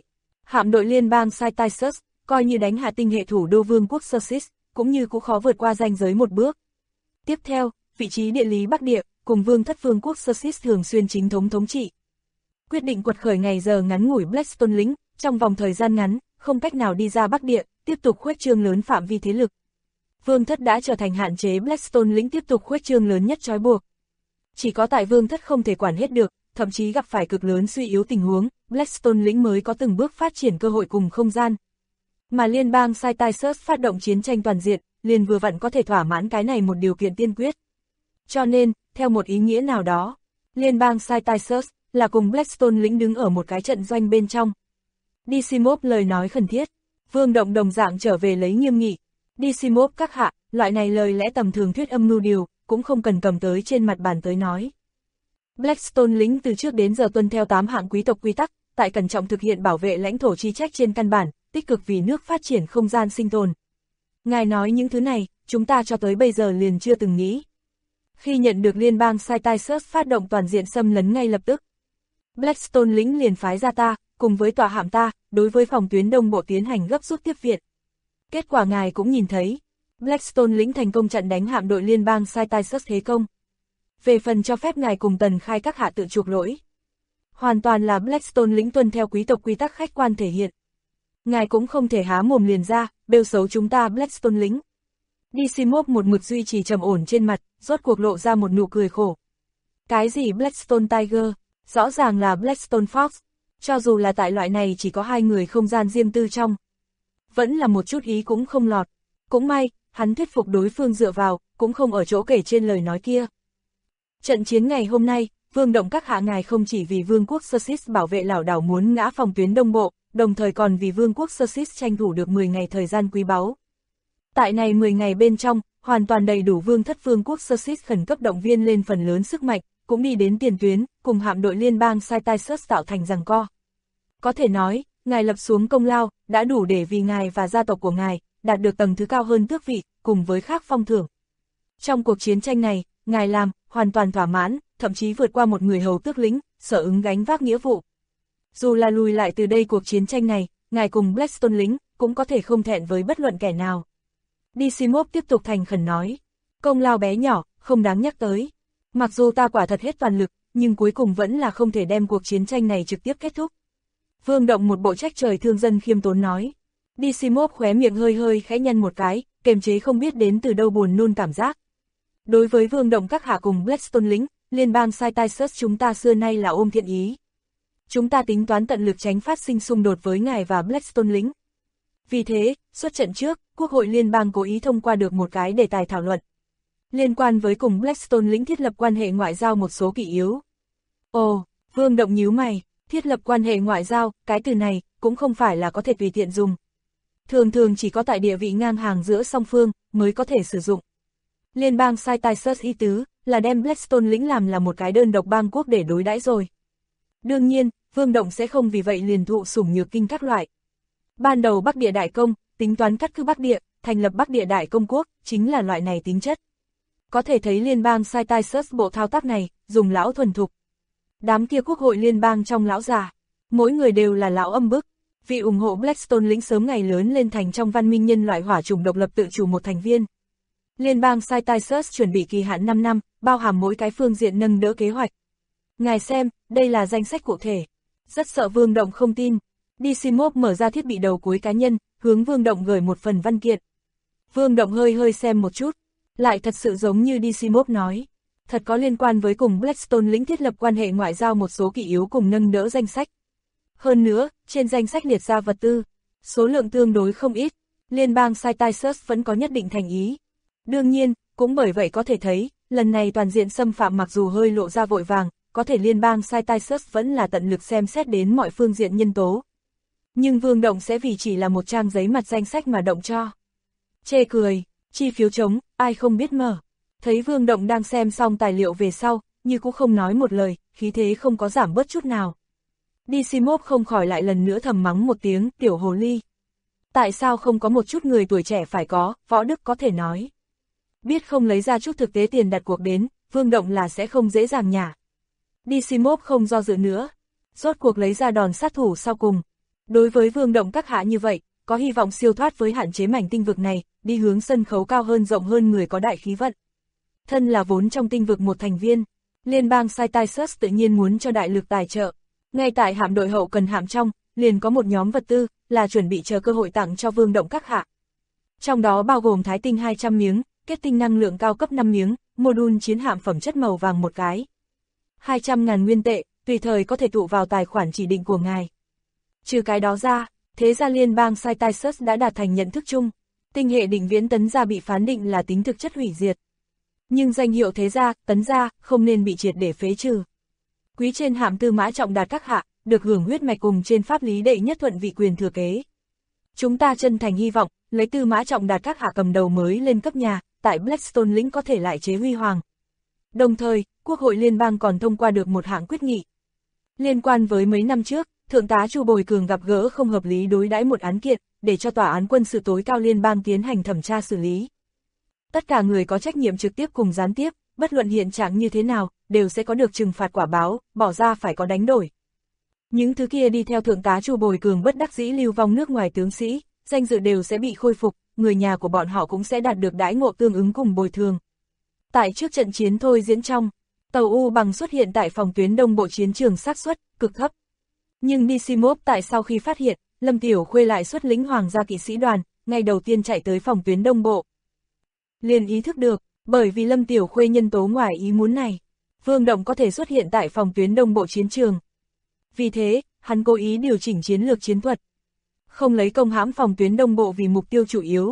Hạm đội liên bang Cyrus, coi như đánh hạ tinh hệ thủ đô vương quốc Sussex, cũng như cũng khó vượt qua ranh giới một bước. Tiếp theo, vị trí địa lý Bắc Địa, cùng vương thất vương quốc Sussex thường xuyên chính thống trị. Quyết định quật khởi ngày giờ ngắn ngủi Blackstone lính, trong vòng thời gian ngắn, không cách nào đi ra Bắc Địa, tiếp tục khuếch trương lớn phạm vi thế lực. Vương thất đã trở thành hạn chế Blackstone lính tiếp tục khuếch trương lớn nhất trói buộc. Chỉ có tại vương thất không thể quản hết được, thậm chí gặp phải cực lớn suy yếu tình huống, Blackstone lính mới có từng bước phát triển cơ hội cùng không gian. Mà liên bang Cyrus phát động chiến tranh toàn diện, liền vừa vặn có thể thỏa mãn cái này một điều kiện tiên quyết. Cho nên, theo một ý nghĩa nào đó, liên bang Cyrus là cùng Blackstone lính đứng ở một cái trận doanh bên trong. Dysimov lời nói khẩn thiết, Vương Động đồng dạng trở về lấy nghiêm nghị. Dysimov các hạ, loại này lời lẽ tầm thường thuyết âm mưu điều, cũng không cần cầm tới trên mặt bàn tới nói. Blackstone lính từ trước đến giờ tuân theo 8 hạng quý tộc quy tắc, tại cẩn trọng thực hiện bảo vệ lãnh thổ chi trách trên căn bản, tích cực vì nước phát triển không gian sinh tồn. Ngài nói những thứ này, chúng ta cho tới bây giờ liền chưa từng nghĩ. Khi nhận được liên bang Cyrus phát động toàn diện xâm lấn ngay lập tức, Blackstone lính liền phái ra ta, cùng với tòa hạm ta, đối với phòng tuyến đông bộ tiến hành gấp rút tiếp viện. Kết quả ngài cũng nhìn thấy, Blackstone lính thành công chặn đánh hạm đội liên bang Cyrus thế công. Về phần cho phép ngài cùng Tần Khai các hạ tự chuộc lỗi, hoàn toàn là Blackstone lính tuân theo quý tộc quy tắc khách quan thể hiện. Ngài cũng không thể há mồm liền ra, bêu xấu chúng ta Blackstone lính. Dysimov một mực duy trì trầm ổn trên mặt, rốt cuộc lộ ra một nụ cười khổ. Cái gì Blackstone Tiger, rõ ràng là Blackstone Fox, cho dù là tại loại này chỉ có 2 người không gian riêng tư trong. Vẫn là một chút ý cũng không lọt. Cũng may, hắn thuyết phục đối phương dựa vào, cũng không ở chỗ kể trên lời nói kia. Trận chiến ngày hôm nay, Vương Động các hạ ngài không chỉ vì vương quốc Sussex bảo vệ lảo đảo muốn ngã phòng tuyến đông bộ, đồng thời còn vì vương quốc Sussex tranh thủ được 10 ngày thời gian quý báu. Tại này 10 ngày bên trong, hoàn toàn đầy đủ vương thất vương quốc Sussex khẩn cấp động viên lên phần lớn sức mạnh, cũng đi đến tiền tuyến, cùng hạm đội liên bang Cyrus tạo thành giằng co. Có thể nói, ngài lập xuống công lao, đã đủ để vì ngài và gia tộc của ngài, đạt được tầng thứ cao hơn tước vị, cùng với khác phong thưởng. Trong cuộc chiến tranh này, ngài làm, hoàn toàn thỏa mãn, thậm chí vượt qua một người hầu tước lính, sở ứng gánh vác nghĩa vụ. Dù là lùi lại từ đây cuộc chiến tranh này, ngài cùng Blackstone lính, cũng có thể không thẹn với bất luận kẻ nào. Dysimov tiếp tục thành khẩn nói, công lao bé nhỏ, không đáng nhắc tới. Mặc dù ta quả thật hết toàn lực, nhưng cuối cùng vẫn là không thể đem cuộc chiến tranh này trực tiếp kết thúc. Vương Động một bộ trách trời thương dân khiêm tốn nói. Dysimov khóe miệng hơi hơi khẽ nhăn một cái, kềm chế không biết đến từ đâu buồn nôn cảm giác. Đối với Vương Động các hạ cùng Blackstone lính, liên bang Cyrus chúng ta xưa nay là ôm thiện ý. Chúng ta tính toán tận lực tránh phát sinh xung đột với ngài và Blackstone lính. Vì thế, suốt trận trước, Quốc hội liên bang cố ý thông qua được một cái đề tài thảo luận liên quan với cùng Blackstone lính thiết lập quan hệ ngoại giao một số kỷ yếu. Ồ, Vương Động nhíu mày, thiết lập quan hệ ngoại giao, cái từ này, cũng không phải là có thể tùy tiện dùng. Thường thường chỉ có tại địa vị ngang hàng giữa song phương, mới có thể sử dụng. Liên bang Cyrus ý tứ, là đem Blackstone lính làm là một cái đơn độc bang quốc để đối đãi rồi. Đương nhiên, Vương Động sẽ không vì vậy liền thụ sủng nhược kinh các loại. Ban đầu Bắc Địa Đại Công, tính toán cắt cứ Bắc Địa, thành lập Bắc Địa Đại Công quốc, chính là loại này tính chất. Có thể thấy liên bang Cyrus bộ thao tác này, dùng lão thuần thục. Đám kia quốc hội liên bang trong lão già, mỗi người đều là lão âm bức, vì ủng hộ Blackstone lính sớm ngày lớn lên thành trong văn minh nhân loại hỏa chủng độc lập tự chủ một thành viên. Liên bang Cyrus chuẩn bị kỳ hạn 5 năm, bao hàm mỗi cái phương diện nâng đỡ kế hoạch. Ngài xem, đây là danh sách cụ thể. Rất sợ Vương Động không tin. Dysimov mở ra thiết bị đầu cuối cá nhân, hướng Vương Động gửi một phần văn kiện. Vương Động hơi hơi xem một chút, lại thật sự giống như Dysimov nói. Thật có liên quan với cùng Blackstone lính thiết lập quan hệ ngoại giao một số kỷ yếu cùng nâng đỡ danh sách. Hơn nữa, trên danh sách liệt ra vật tư, số lượng tương đối không ít, liên bang Cyrus vẫn có nhất định thành ý. Đương nhiên, cũng bởi vậy có thể thấy, lần này toàn diện xâm phạm mặc dù hơi lộ ra vội vàng, có thể liên bang Cyrus vẫn là tận lực xem xét đến mọi phương diện nhân tố. Nhưng Vương Động sẽ vì chỉ là một trang giấy mặt danh sách mà động cho. Chê cười, chi phiếu trống, ai không biết mở. Thấy Vương Động đang xem xong tài liệu về sau, như cũng không nói một lời, khí thế không có giảm bớt chút nào. Dysimov không khỏi lại lần nữa thầm mắng một tiếng, tiểu hồ ly. Tại sao không có một chút người tuổi trẻ phải có, võ đức có thể nói. Biết không lấy ra chút thực tế tiền đặt cuộc đến, Vương Động là sẽ không dễ dàng nhả. Dysimov không do dự nữa. Rốt cuộc lấy ra đòn sát thủ sau cùng. Đối với Vương Động các hạ như vậy, có hy vọng siêu thoát với hạn chế mảnh tinh vực này, đi hướng sân khấu cao hơn rộng hơn người có đại khí vận. Thân là vốn trong tinh vực một thành viên, liên bang Cyrtisus tự nhiên muốn cho đại lực tài trợ. Ngay tại hạm đội hậu cần hạm trong, liền có một nhóm vật tư, là chuẩn bị chờ cơ hội tặng cho Vương Động các hạ. Trong đó bao gồm thái tinh 200 miếng, kết tinh năng lượng cao cấp 5 miếng, module chiến hạm phẩm chất màu vàng một cái. 200.000 nguyên tệ, tùy thời có thể tụ vào tài khoản chỉ định của ngài. Trừ cái đó ra, thế gia liên bang Cyrtisus đã đạt thành nhận thức chung, tinh hệ định viễn tấn gia bị phán định là tính thực chất hủy diệt. Nhưng danh hiệu thế gia, tấn gia, không nên bị triệt để phế trừ. Quý trên hạm Tư Mã Trọng Đạt các hạ, được hưởng huyết mạch cùng trên pháp lý đệ nhất thuận vị quyền thừa kế. Chúng ta chân thành hy vọng, lấy Tư Mã Trọng Đạt các hạ cầm đầu mới lên cấp nhà, tại Blackstone lĩnh có thể lại chế huy hoàng. Đồng thời, Quốc hội Liên bang còn thông qua được một hạng quyết nghị. Liên quan với mấy năm trước, Thượng tá Chu Bồi Cường gặp gỡ không hợp lý đối đãi một án kiện, để cho tòa án quân sự tối cao liên bang tiến hành thẩm tra xử lý. Tất cả người có trách nhiệm trực tiếp cùng gián tiếp, bất luận hiện trạng như thế nào, đều sẽ có được trừng phạt quả báo, bỏ ra phải có đánh đổi. Những thứ kia đi theo Thượng tá Chu Bồi Cường bất đắc dĩ lưu vong nước ngoài tướng sĩ, danh dự đều sẽ bị khôi phục, người nhà của bọn họ cũng sẽ đạt được đãi ngộ tương ứng cùng bồi thường. Tại trước trận chiến thôi diễn trong, tàu U bằng xuất hiện tại phòng tuyến đông bộ chiến trường xác suất cực thấp. Nhưng Nisimov tại sau khi phát hiện, Lâm Tiểu Khuê lại xuất lĩnh hoàng gia kỵ sĩ đoàn, ngày đầu tiên chạy tới phòng tuyến đông bộ. Liền ý thức được, bởi vì Lâm Tiểu Khuê nhân tố ngoài ý muốn này, Vương Động có thể xuất hiện tại phòng tuyến đông bộ chiến trường. Vì thế, hắn cố ý điều chỉnh chiến lược chiến thuật. Không lấy công hãm phòng tuyến đông bộ vì mục tiêu chủ yếu,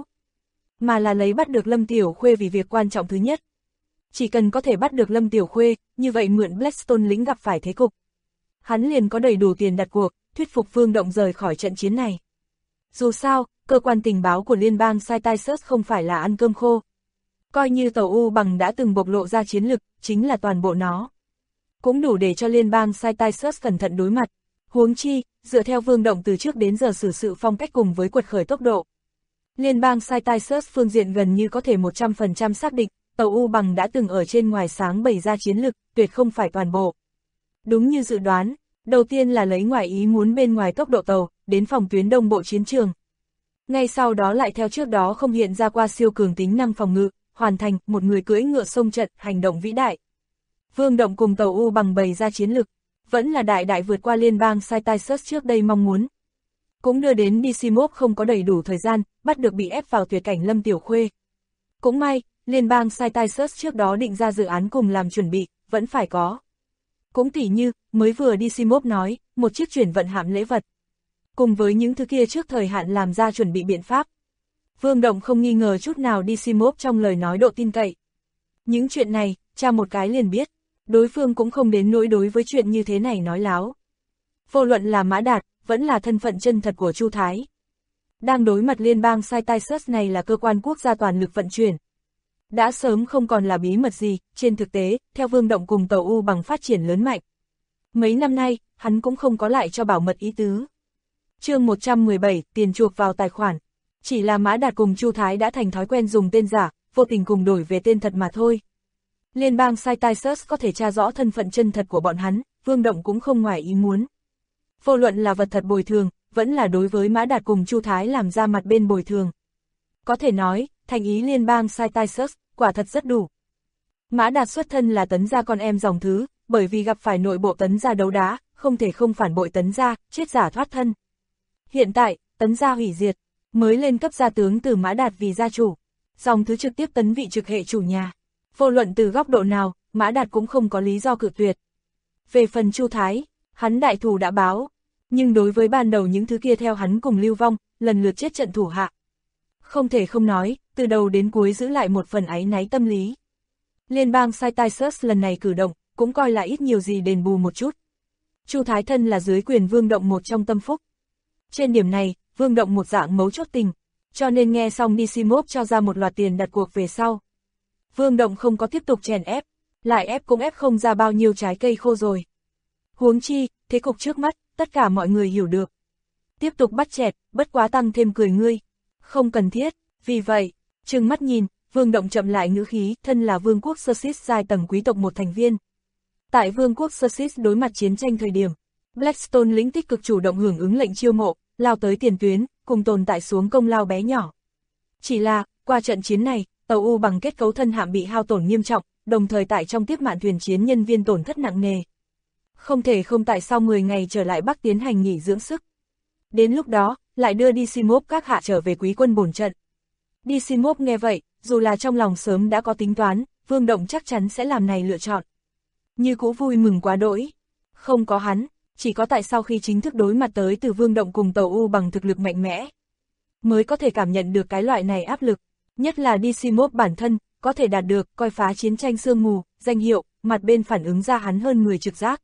mà là lấy bắt được Lâm Tiểu Khuê vì việc quan trọng thứ nhất. Chỉ cần có thể bắt được Lâm Tiểu Khuê, như vậy mượn Blackstone lĩnh gặp phải thế cục, hắn liền có đầy đủ tiền đặt cuộc, thuyết phục Vương Động rời khỏi trận chiến này. Dù sao, cơ quan tình báo của liên bang Cyrtisus không phải là ăn cơm khô. Coi như tàu U bằng đã từng bộc lộ ra chiến lực, chính là toàn bộ nó. Cũng đủ để cho liên bang Cyrtisus cẩn thận đối mặt. Huống chi, dựa theo Vương Động từ trước đến giờ xử sự phong cách cùng với quật khởi tốc độ, liên bang Cyrtisus phương diện gần như có thể 100% xác định, tàu U bằng đã từng ở trên ngoài sáng bày ra chiến lực, tuyệt không phải toàn bộ. Đúng như dự đoán, đầu tiên là lấy ngoài ý muốn bên ngoài tốc độ tàu, đến phòng tuyến đông bộ chiến trường. Ngay sau đó lại theo trước đó không hiện ra qua siêu cường tính năng phòng ngự, hoàn thành một người cưỡi ngựa xông trận, hành động vĩ đại. Vương Động cùng tàu U bằng bày ra chiến lực, vẫn là đại vượt qua liên bang Cyrtisus trước đây mong muốn. Cũng đưa đến Nisimov không có đầy đủ thời gian, bắt được bị ép vào tuyệt cảnh Lâm Tiểu Khuê. Cũng may, liên bang Cyrtisus trước đó định ra dự án cùng làm chuẩn bị, vẫn phải có. Cũng tỉ như, mới vừa Nisimov nói, một chiếc chuyển vận hạm lễ vật. Cùng với những thứ kia trước thời hạn làm ra chuẩn bị biện pháp. Vương Động không nghi ngờ chút nào Nisimov trong lời nói độ tin cậy. Những chuyện này, tra một cái liền biết, đối phương cũng không đến nỗi đối với chuyện như thế này nói láo. Vô luận là Mã Đạt, vẫn là thân phận chân thật của Chu Thái. Đang đối mặt liên bang Cyrtisus này là cơ quan quốc gia toàn lực vận chuyển. Đã sớm không còn là bí mật gì, trên thực tế, theo Vương Động cùng tàu U bằng phát triển lớn mạnh. Mấy năm nay, hắn cũng không có lại cho bảo mật ý tứ. Chương 117, tiền chuộc vào tài khoản. Chỉ là Mã Đạt cùng Chu Thái đã thành thói quen dùng tên giả, vô tình cùng đổi về tên thật mà thôi. Liên bang Cyrtisus có thể tra rõ thân phận chân thật của bọn hắn, Vương Động cũng không ngoài ý muốn. Vô luận là vật thật bồi thường, vẫn là đối với Mã Đạt cùng Chu Thái làm ra mặt bên bồi thường. Có thể nói, thành ý liên bang Cyrtisus, quả thật rất đủ. Mã Đạt xuất thân là Tấn gia con em dòng thứ, bởi vì gặp phải nội bộ Tấn gia đấu đá, không thể không phản bội Tấn gia, chết giả thoát thân. Hiện tại, Tấn gia hủy diệt, mới lên cấp gia tướng từ Mã Đạt vì gia chủ, dòng thứ trực tiếp tấn vị trực hệ chủ nhà. Vô luận từ góc độ nào, Mã Đạt cũng không có lý do cự tuyệt. Về phần Chu Thái, hắn đại thù đã báo, nhưng đối với ban đầu những thứ kia theo hắn cùng lưu vong, lần lượt chết trận thủ hạ. Không thể không nói, từ đầu đến cuối giữ lại một phần áy náy tâm lý. Liên bang Cyrtisus lần này cử động, cũng coi là ít nhiều gì đền bù một chút. Chu Thái thân là dưới quyền Vương Động một trong tâm phúc. Trên điểm này, Vương Động một dạng mấu chốt tình, cho nên nghe xong Nisimov cho ra một loạt tiền đặt cuộc về sau. Vương Động không có tiếp tục chèn ép, lại ép cũng ép không ra bao nhiêu trái cây khô rồi. Huống chi, thế cục trước mắt, tất cả mọi người hiểu được. Tiếp tục bắt chẹt, bất quá tăng thêm cười ngươi. Không cần thiết, vì vậy, trừng mắt nhìn, Vương Động chậm lại ngữ khí, thân là Vương quốc Sussex giai tầng quý tộc một thành viên. Tại Vương quốc Sussex đối mặt chiến tranh thời điểm, Blackstone lĩnh tích cực chủ động hưởng ứng lệnh chiêu mộ, lao tới tiền tuyến, cùng tồn tại xuống công lao bé nhỏ. Chỉ là, qua trận chiến này, tàu U bằng kết cấu thân hạm bị hao tổn nghiêm trọng, đồng thời tại trong tiếp mạn thuyền chiến nhân viên tổn thất nặng nề. Không thể không tại sau 10 ngày trở lại Bắc tiến hành nghỉ dưỡng sức. Đến lúc đó, lại đưa Dysimov các hạ trở về quý quân bổn trận. Dysimov nghe vậy, dù là trong lòng sớm đã có tính toán, Vương Động chắc chắn sẽ làm này lựa chọn. Như cũ vui mừng quá đỗi. Không có hắn, chỉ có tại sau khi chính thức đối mặt tới từ Vương Động cùng tàu U bằng thực lực mạnh mẽ, mới có thể cảm nhận được cái loại này áp lực. Nhất là Dysimov bản thân, có thể đạt được coi phá chiến tranh sương mù, danh hiệu, mặt bên phản ứng ra hắn hơn người trực giác.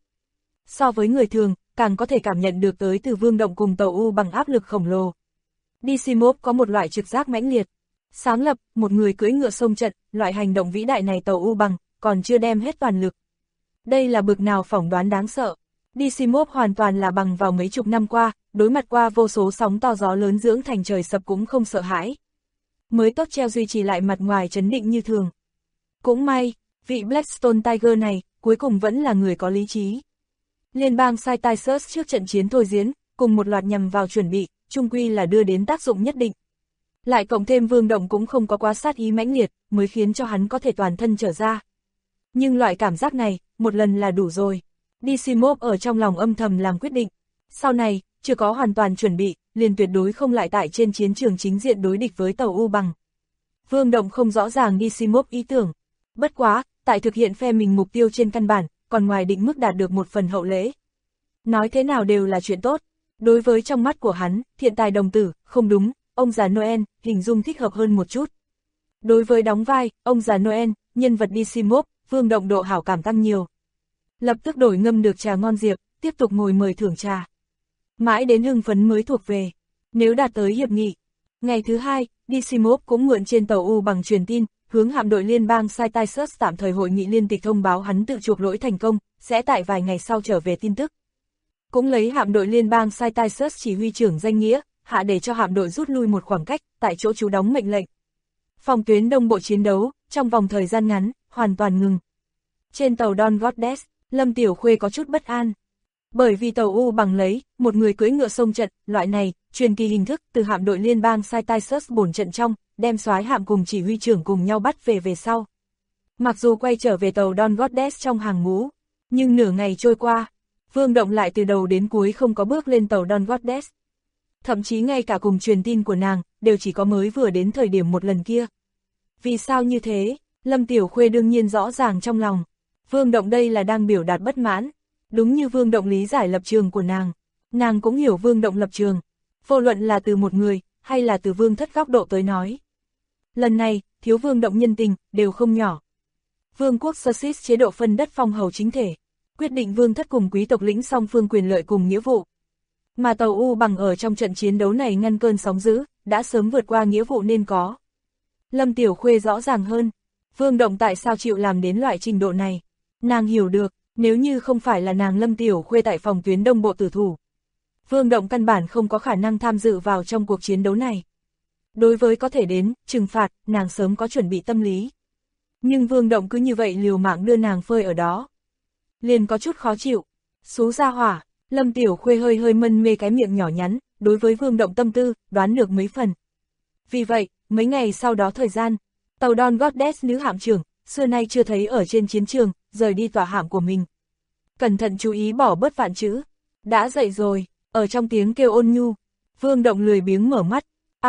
So với người thường, càng có thể cảm nhận được tới từ Vương Động cùng tàu U bằng áp lực khổng lồ. Dysimov có một loại trực giác mãnh liệt. Sáng lập, một người cưỡi ngựa xông trận, loại hành động vĩ đại này tàu U bằng, còn chưa đem hết toàn lực. Đây là bực nào phỏng đoán đáng sợ. Dysimov hoàn toàn là bằng vào mấy chục năm qua, đối mặt qua vô số sóng to gió lớn dưỡng thành trời sập cũng không sợ hãi. Mới tốt treo duy trì lại mặt ngoài trấn định như thường. Cũng may, vị Blackstone Tiger này, cuối cùng vẫn là người có lý trí. Liên bang Cytisus trước trận chiến thôi diễn, cùng một loạt nhằm vào chuẩn bị, chung quy là đưa đến tác dụng nhất định. Lại cộng thêm Vương Động cũng không có quá sát ý mãnh liệt, mới khiến cho hắn có thể toàn thân trở ra. Nhưng loại cảm giác này, một lần là đủ rồi. Dysimov ở trong lòng âm thầm làm quyết định. Sau này, chưa có hoàn toàn chuẩn bị, liền tuyệt đối không lại tại trên chiến trường chính diện đối địch với tàu U bằng. Vương Động không rõ ràng Dysimov ý tưởng. Bất quá, tại thực hiện phe mình mục tiêu trên căn bản, còn ngoài định mức đạt được một phần hậu lễ. Nói thế nào đều là chuyện tốt. Đối với trong mắt của hắn, thiện tài đồng tử, không đúng, ông già Noel, hình dung thích hợp hơn một chút. Đối với đóng vai, ông già Noel, nhân vật Dysimov, Vương Động độ hảo cảm tăng nhiều. Lập tức đổi ngâm được trà ngon diệp, tiếp tục ngồi mời thưởng trà. Mãi đến hưng phấn mới thuộc về. Nếu đạt tới hiệp nghị. Ngày thứ hai, Dysimov cũng mượn trên tàu U bằng truyền tin, hướng hạm đội liên bang Cytisus tạm thời hội nghị liên tịch thông báo hắn tự chuộc lỗi thành công, sẽ tại vài ngày sau trở về tin tức. Cũng lấy hạm đội liên bang Cytisus chỉ huy trưởng danh nghĩa, hạ để cho hạm đội rút lui một khoảng cách, tại chỗ trú đóng mệnh lệnh. Phòng tuyến đông bộ chiến đấu, trong vòng thời gian ngắn, hoàn toàn ngừng. Trên tàu Don Goddess, Lâm Tiểu Khuê có chút bất an. Bởi vì tàu U bằng lấy, một người cưỡi ngựa xông trận, loại này, truyền kỳ hình thức từ hạm đội liên bang Cytisus bổn trận trong, đem soái hạm cùng chỉ huy trưởng cùng nhau bắt về sau. Mặc dù quay trở về tàu Don Goddess trong hàng ngũ, nhưng nửa ngày trôi qua, Vương Động lại từ đầu đến cuối không có bước lên tàu Don Goddess. Thậm chí ngay cả cùng truyền tin của nàng, đều chỉ có mới vừa đến thời điểm một lần kia. Vì sao như thế? Lâm Tiểu Khuê đương nhiên rõ ràng trong lòng. Vương Động đây là đang biểu đạt bất mãn. Đúng như Vương Động lý giải lập trường của nàng cũng hiểu Vương Động lập trường. Vô luận là từ một người, hay là từ Vương Thất góc độ tới nói. Lần này, thiếu Vương Động nhân tình, đều không nhỏ. Vương quốc Sussex chế độ phân đất phong hầu chính thể, quyết định Vương Thất cùng quý tộc lĩnh song phương quyền lợi cùng nghĩa vụ. Mà tàu U bằng ở trong trận chiến đấu này ngăn cơn sóng dữ, đã sớm vượt qua nghĩa vụ nên có. Lâm Tiểu Khuê rõ ràng hơn, Vương Động tại sao chịu làm đến loại trình độ này. Nàng hiểu được, nếu như không phải là nàng Lâm Tiểu Khuê tại phòng tuyến đông bộ tử thủ, Vương Động căn bản không có khả năng tham dự vào trong cuộc chiến đấu này. Đối với có thể đến, trừng phạt, nàng sớm có chuẩn bị tâm lý. Nhưng Vương Động cứ như vậy liều mạng đưa nàng phơi ở đó. Liền có chút khó chịu. Xú ra hỏa, Lâm Tiểu Khuê hơi hơi mân mê cái miệng nhỏ nhắn, đối với Vương Động tâm tư, đoán được mấy phần. Vì vậy, mấy ngày sau đó thời gian, tàu Don Goddess nữ hạm trưởng, xưa nay chưa thấy ở trên chiến trường, rời đi tòa hạm của mình. Cẩn thận chú ý bỏ bớt vạn chữ. Đã dậy rồi, ở trong tiếng kêu ôn nhu. Vương Động lười biếng mở mắt.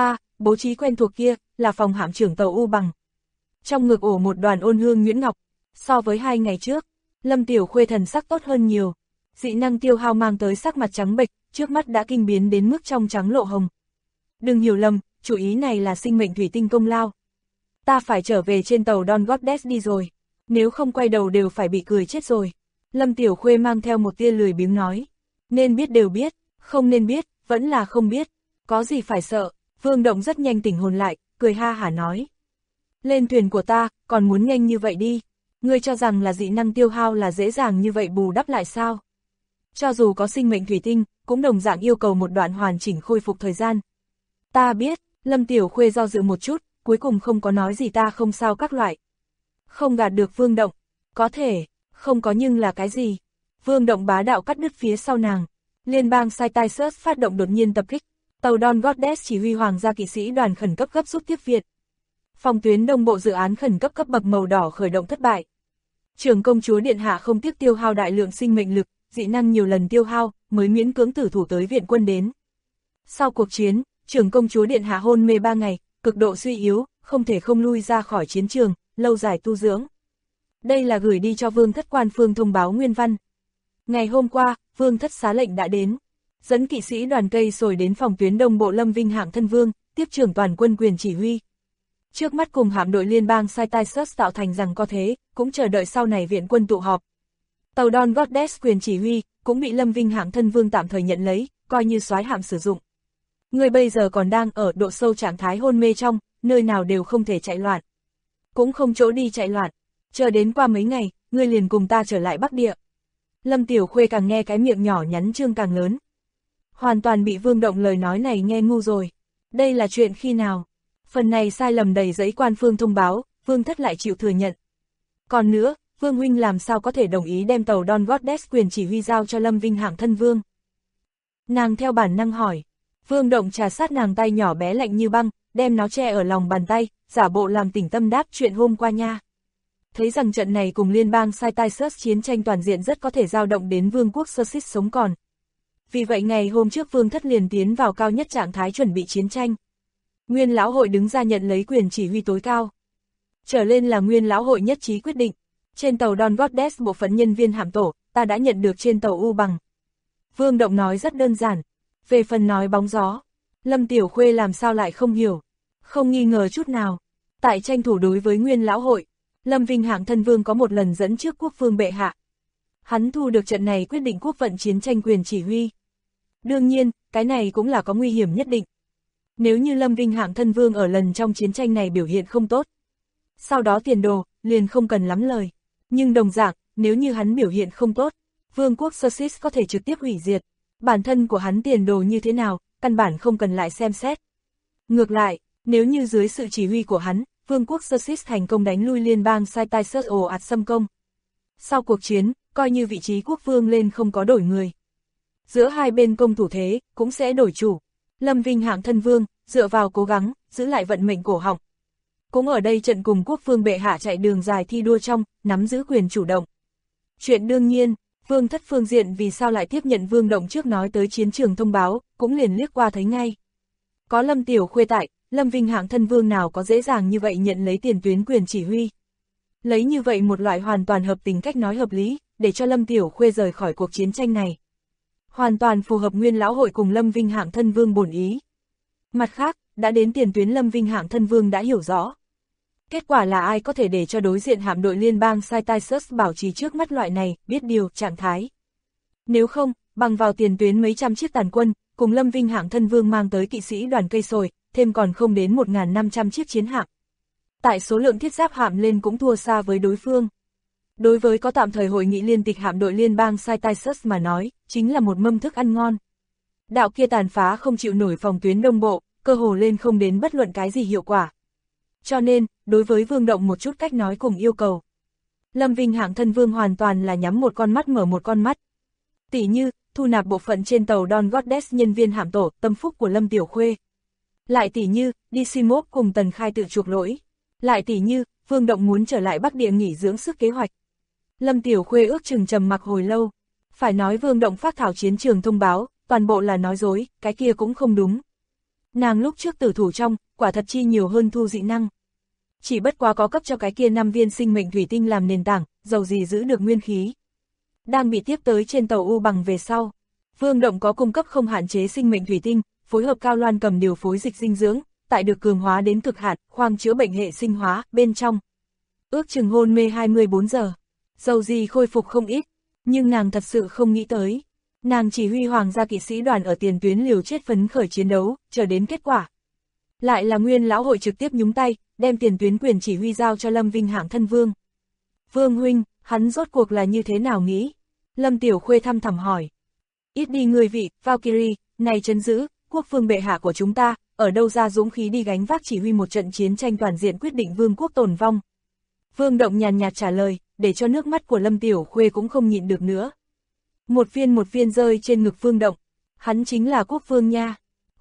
Bố trí quen thuộc kia, là phòng hạm trưởng tàu U bằng. Trong ngực ổ một đoàn ôn hương nhuyễn ngọc. So với 2 ngày trước, Lâm Tiểu Khuê thần sắc tốt hơn nhiều. Dị năng tiêu hao mang tới sắc mặt trắng bệch, trước mắt đã kinh biến đến mức trong trắng lộ hồng. Đừng hiểu lầm, chủ ý này là sinh mệnh thủy tinh công lao. Ta phải trở về trên tàu Don Goddess đi rồi. Nếu không quay đầu đều phải bị cười chết rồi. Lâm Tiểu Khuê mang theo một tia lười biếng nói. Nên biết đều biết, không nên biết, vẫn là không biết. Có gì phải sợ. Vương Động rất nhanh tỉnh hồn lại, cười ha hả nói. Lên thuyền của ta, còn muốn nhanh như vậy đi. Ngươi cho rằng là dị năng tiêu hao là dễ dàng như vậy bù đắp lại sao? Cho dù có sinh mệnh thủy tinh, cũng đồng dạng yêu cầu một đoạn hoàn chỉnh khôi phục thời gian. Ta biết, Lâm Tiểu Khuê do dự một chút, cuối cùng không có nói gì ta không sao các loại. Không gạt được Vương Động. Có thể, không có nhưng là cái gì? Vương Động bá đạo cắt đứt phía sau nàng. Liên bang Cytisus phát động đột nhiên tập kích, Tàu Dawn Goddess chỉ huy hoàng gia kỵ sĩ đoàn khẩn cấp gấp rút tiếp viện. Phòng tuyến đông bộ dự án khẩn cấp cấp bậc màu đỏ khởi động thất bại. Trưởng công chúa điện hạ không tiếc tiêu hao đại lượng sinh mệnh lực, dị năng nhiều lần tiêu hao, mới miễn cưỡng tử thủ tới viện quân đến. Sau cuộc chiến, trưởng công chúa điện hạ hôn mê 3 ngày, cực độ suy yếu, không thể không lui ra khỏi chiến trường, lâu dài tu dưỡng. Đây là gửi đi cho vương thất quan phương thông báo nguyên văn. Ngày hôm qua, vương thất xá lệnh đã đến, dẫn kỵ sĩ đoàn cây sồi đến phòng tuyến đông bộ Lâm Vinh hạng thân vương, tiếp trưởng toàn quân quyền chỉ huy. Trước mắt cùng hạm đội liên bang Cytisus tạo thành rằng có thế, cũng chờ đợi sau này viện quân tụ họp. Tàu Dawn Goddess quyền chỉ huy, cũng bị Lâm Vinh hạng thân vương tạm thời nhận lấy, coi như soái hạm sử dụng. Người bây giờ còn đang ở độ sâu trạng thái hôn mê trong, nơi nào đều không thể chạy loạn. Cũng không chỗ đi chạy loạn, chờ đến qua mấy ngày, ngươi liền cùng ta trở lại Bắc Địa. Lâm Tiểu Khuê càng nghe cái miệng nhỏ nhắn trương càng lớn. Hoàn toàn bị Vương Động lời nói này nghe ngu rồi. Đây là chuyện khi nào? Phần này sai lầm đầy giấy quan phương thông báo, Vương thất lại chịu thừa nhận. Còn nữa, Vương huynh làm sao có thể đồng ý đem tàu Dawn Goddess quyền chỉ huy giao cho Lâm Vinh hạng thân vương? Nàng theo bản năng hỏi. Vương Động trà sát nàng tay nhỏ bé lạnh như băng, đem nó che ở lòng bàn tay, giả bộ làm tỉnh tâm đáp chuyện hôm qua nha. Thấy rằng trận này cùng liên bang Cytisus chiến tranh toàn diện rất có thể dao động đến vương quốc Sussex sống còn. Vì vậy ngày hôm trước vương thất liền tiến vào cao nhất trạng thái chuẩn bị chiến tranh. Nguyên lão hội đứng ra nhận lấy quyền chỉ huy tối cao. Trở lên là nguyên lão hội nhất trí quyết định. Trên tàu Dawn Goddess bộ phận nhân viên hạm tổ, ta đã nhận được trên tàu U bằng. Vương Động nói rất đơn giản. Về phần nói bóng gió, Lâm Tiểu Khuê làm sao lại không hiểu. Không nghi ngờ chút nào. Tại tranh thủ đối với nguyên lão hội, Lâm Vinh hạng thân vương có một lần dẫn trước quốc vương bệ hạ. Hắn thu được trận này quyết định quốc vận chiến tranh quyền chỉ huy. Đương nhiên, cái này cũng là có nguy hiểm nhất định. Nếu như Lâm Vinh hạng thân vương ở lần trong chiến tranh này biểu hiện không tốt, sau đó tiền đồ, liền không cần lắm lời. Nhưng đồng dạng, nếu như hắn biểu hiện không tốt, vương quốc Sussex có thể trực tiếp hủy diệt. Bản thân của hắn tiền đồ như thế nào, căn bản không cần lại xem xét. Ngược lại, nếu như dưới sự chỉ huy của hắn, vương quốc Sussex thành công đánh lui liên bang Cytisus ồ ạt xâm công. Sau cuộc chiến, coi như vị trí quốc vương lên không có đổi người. Giữa hai bên công thủ thế, cũng sẽ đổi chủ. Lâm Vinh hạng thân vương, dựa vào cố gắng, giữ lại vận mệnh cổ họng. Cũng ở đây trận cùng quốc vương bệ hạ chạy đường dài thi đua trong, nắm giữ quyền chủ động. Chuyện đương nhiên, vương thất phương diện vì sao lại tiếp nhận Vương Động trước nói tới chiến trường thông báo, cũng liền liếc qua thấy ngay. Có Lâm Tiểu Khuê tại, Lâm Vinh hạng thân vương nào có dễ dàng như vậy nhận lấy tiền tuyến quyền chỉ huy. Lấy như vậy một loại hoàn toàn hợp tình cách nói hợp lý, để cho Lâm Tiểu Khuê rời khỏi cuộc chiến tranh này. Hoàn toàn phù hợp nguyên lão hội cùng Lâm Vinh hạng thân vương bổn ý. Mặt khác, đã đến tiền tuyến Lâm Vinh hạng thân vương đã hiểu rõ. Kết quả là ai có thể để cho đối diện hạm đội liên bang Cytisus bảo trì trước mắt loại này, biết điều, trạng thái. Nếu không, bằng vào tiền tuyến mấy trăm chiếc tàn quân, cùng Lâm Vinh hạng thân vương mang tới kỵ sĩ đoàn cây sồi, thêm còn không đến 1.500 chiếc chiến hạm. Tại số lượng thiết giáp hạm lên cũng thua xa với đối phương. Đối với có tạm thời hội nghị liên tịch hạm đội liên bang Cytisus mà nói, chính là một mâm thức ăn ngon. Đạo kia tàn phá không chịu nổi phòng tuyến đông bộ, cơ hồ lên không đến bất luận cái gì hiệu quả. Cho nên, đối với Vương Động một chút cách nói cùng yêu cầu, Lâm Vinh hạng thân vương hoàn toàn là nhắm một con mắt mở một con mắt. Tỷ như, thu nạp bộ phận trên tàu Dawn Goddess nhân viên hạm tổ, tâm phúc của Lâm Tiểu Khuê. Lại tỷ như, đi xin mốp cùng Tần Khai tự chuộc lỗi. Lại tỷ như, Vương Động muốn trở lại Bắc Địa nghỉ dưỡng sức kế hoạch. Lâm Tiểu Khuê ước chừng trầm mặc hồi lâu. Phải nói Vương Động phát thảo chiến trường thông báo, toàn bộ là nói dối, cái kia cũng không đúng. Nàng lúc trước tử thủ trong, quả thật chi nhiều hơn thu dị năng. Chỉ bất quá có cấp cho cái kia 5 viên sinh mệnh thủy tinh làm nền tảng, dầu gì giữ được nguyên khí. Đang bị tiếp tới trên tàu U bằng về sau. Vương Động có cung cấp không hạn chế sinh mệnh thủy tinh, phối hợp cao loan cầm điều phối dịch dinh dưỡng, tại được cường hóa đến cực hạn, khoang chữa bệnh hệ sinh hóa, bên trong. Ước chừng hôn mê 24 giờ. Dầu gì khôi phục không ít, nhưng nàng thật sự không nghĩ tới. Nàng chỉ huy hoàng gia kỵ sĩ đoàn ở tiền tuyến liều chết phấn khởi chiến đấu, chờ đến kết quả. Lại là nguyên lão hội trực tiếp nhúng tay, đem tiền tuyến quyền chỉ huy giao cho Lâm Vinh hạng thân vương. Vương huynh, hắn rốt cuộc là như thế nào nghĩ? Lâm Tiểu Khuê thăm thẳm hỏi. Ít đi người vị, Valkyrie, này trấn giữ, quốc vương bệ hạ của chúng ta, ở đâu ra dũng khí đi gánh vác chỉ huy một trận chiến tranh toàn diện quyết định vương quốc tồn vong. Vương Động nhàn nhạt trả lời, để cho nước mắt của Lâm Tiểu Khuê cũng không nhịn được nữa. Một viên rơi trên ngực Vương Động, hắn chính là quốc vương nha.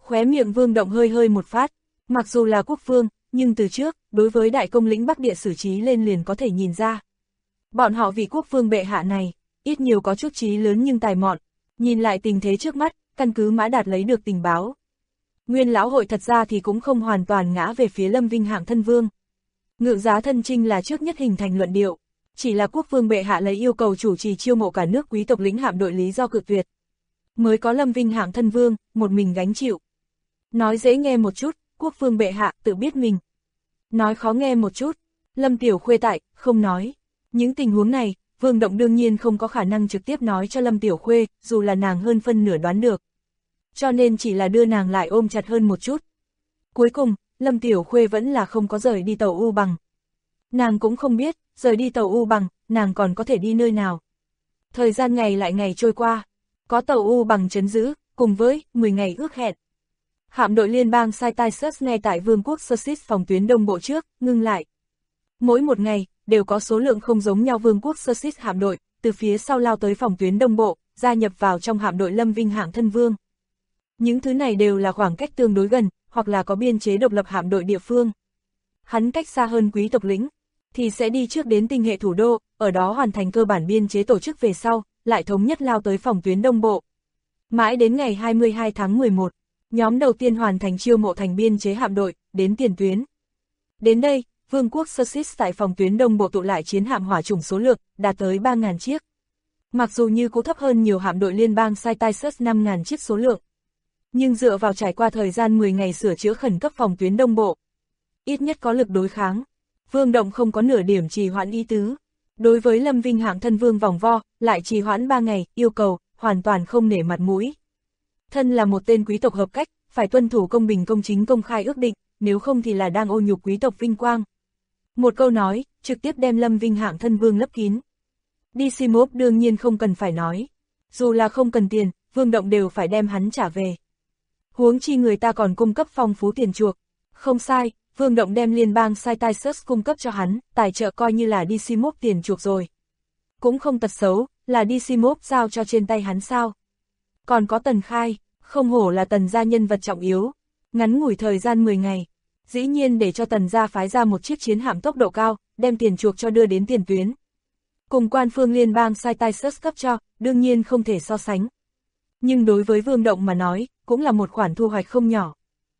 Khóe miệng Vương Động hơi hơi một phát, mặc dù là quốc vương, nhưng từ trước, đối với đại công lĩnh Bắc Địa xử trí lên liền có thể nhìn ra. Bọn họ vị quốc vương bệ hạ này, ít nhiều có chút trí lớn nhưng tài mọn, nhìn lại tình thế trước mắt, căn cứ Mã Đạt lấy được tình báo. Nguyên lão hội thật ra thì cũng không hoàn toàn ngã về phía Lâm Vinh hạng thân vương. Ngự giá thân chinh là trước nhất hình thành luận điệu, chỉ là quốc vương bệ hạ lấy yêu cầu chủ trì chiêu mộ cả nước quý tộc lĩnh hạm đội lý do cự tuyệt. Mới có Lâm Vinh hạng thân vương, một mình gánh chịu. Nói dễ nghe một chút, quốc vương bệ hạ tự biết mình. Nói khó nghe một chút, Lâm Tiểu Khuê tại, không nói. Những tình huống này, Vương Động đương nhiên không có khả năng trực tiếp nói cho Lâm Tiểu Khuê, dù là nàng hơn phân nửa đoán được. Cho nên chỉ là đưa nàng lại ôm chặt hơn một chút. Cuối cùng, Lâm Tiểu Khuê vẫn là không có rời đi tàu U Bằng. Nàng cũng không biết, rời đi tàu U Bằng, nàng còn có thể đi nơi nào. Thời gian ngày lại ngày trôi qua, có tàu U Bằng trấn giữ, cùng với 10 ngày ước hẹn. Hạm đội liên bang Cyrus ngay tại Vương quốc Sussex phòng tuyến đông bộ trước, ngưng lại. Mỗi một ngày, đều có số lượng không giống nhau Vương quốc Sussex hạm đội, từ phía sau lao tới phòng tuyến đông bộ, gia nhập vào trong hạm đội Lâm Vinh hạng thân vương. Những thứ này đều là khoảng cách tương đối gần, hoặc là có biên chế độc lập hạm đội địa phương. Hắn cách xa hơn quý tộc lĩnh, thì sẽ đi trước đến tinh hệ thủ đô, ở đó hoàn thành cơ bản biên chế tổ chức về sau, lại thống nhất lao tới phòng tuyến đông bộ. Mãi đến ngày 22 tháng 11, nhóm đầu tiên hoàn thành chiêu mộ thành biên chế hạm đội, đến tiền tuyến. Đến đây, Vương quốc Sussex tại phòng tuyến đông bộ tụ lại chiến hạm hỏa chủng số lượng, đạt tới 3.000 chiếc. Mặc dù như cũ thấp hơn nhiều hạm đội liên bang Cyrus 5.000 chiếc số lượng. Nhưng dựa vào trải qua thời gian 10 ngày sửa chữa khẩn cấp phòng tuyến đông bộ, ít nhất có lực đối kháng. Vương Động không có nửa điểm trì hoãn ý tứ. Đối với Lâm Vinh hạng thân vương vòng vo, lại trì hoãn 3 ngày, yêu cầu, hoàn toàn không nể mặt mũi. Thân là một tên quý tộc hợp cách, phải tuân thủ công bình công chính công khai ước định, nếu không thì là đang ô nhục quý tộc vinh quang. Một câu nói, trực tiếp đem Lâm Vinh hạng thân vương lấp kín. Decimov đương nhiên không cần phải nói. Dù là không cần tiền, Vương Động đều phải đem hắn trả về. Huống chi người ta còn cung cấp phong phú tiền chuộc. Không sai, Vương Động đem liên bang Cyrus cung cấp cho hắn, tài trợ coi như là Decimov tiền chuộc rồi. Cũng không tật xấu, là Decimov giao cho trên tay hắn sao. Còn có Tần Khai, không hổ là Tần gia nhân vật trọng yếu. Ngắn ngủi thời gian 10 ngày, dĩ nhiên để cho Tần gia phái ra một chiếc chiến hạm tốc độ cao, đem tiền chuộc cho đưa đến tiền tuyến. Cùng quan phương liên bang Cyrus cấp cho, đương nhiên không thể so sánh. Nhưng đối với Vương Động mà nói, cũng là một khoản thu hoạch không nhỏ.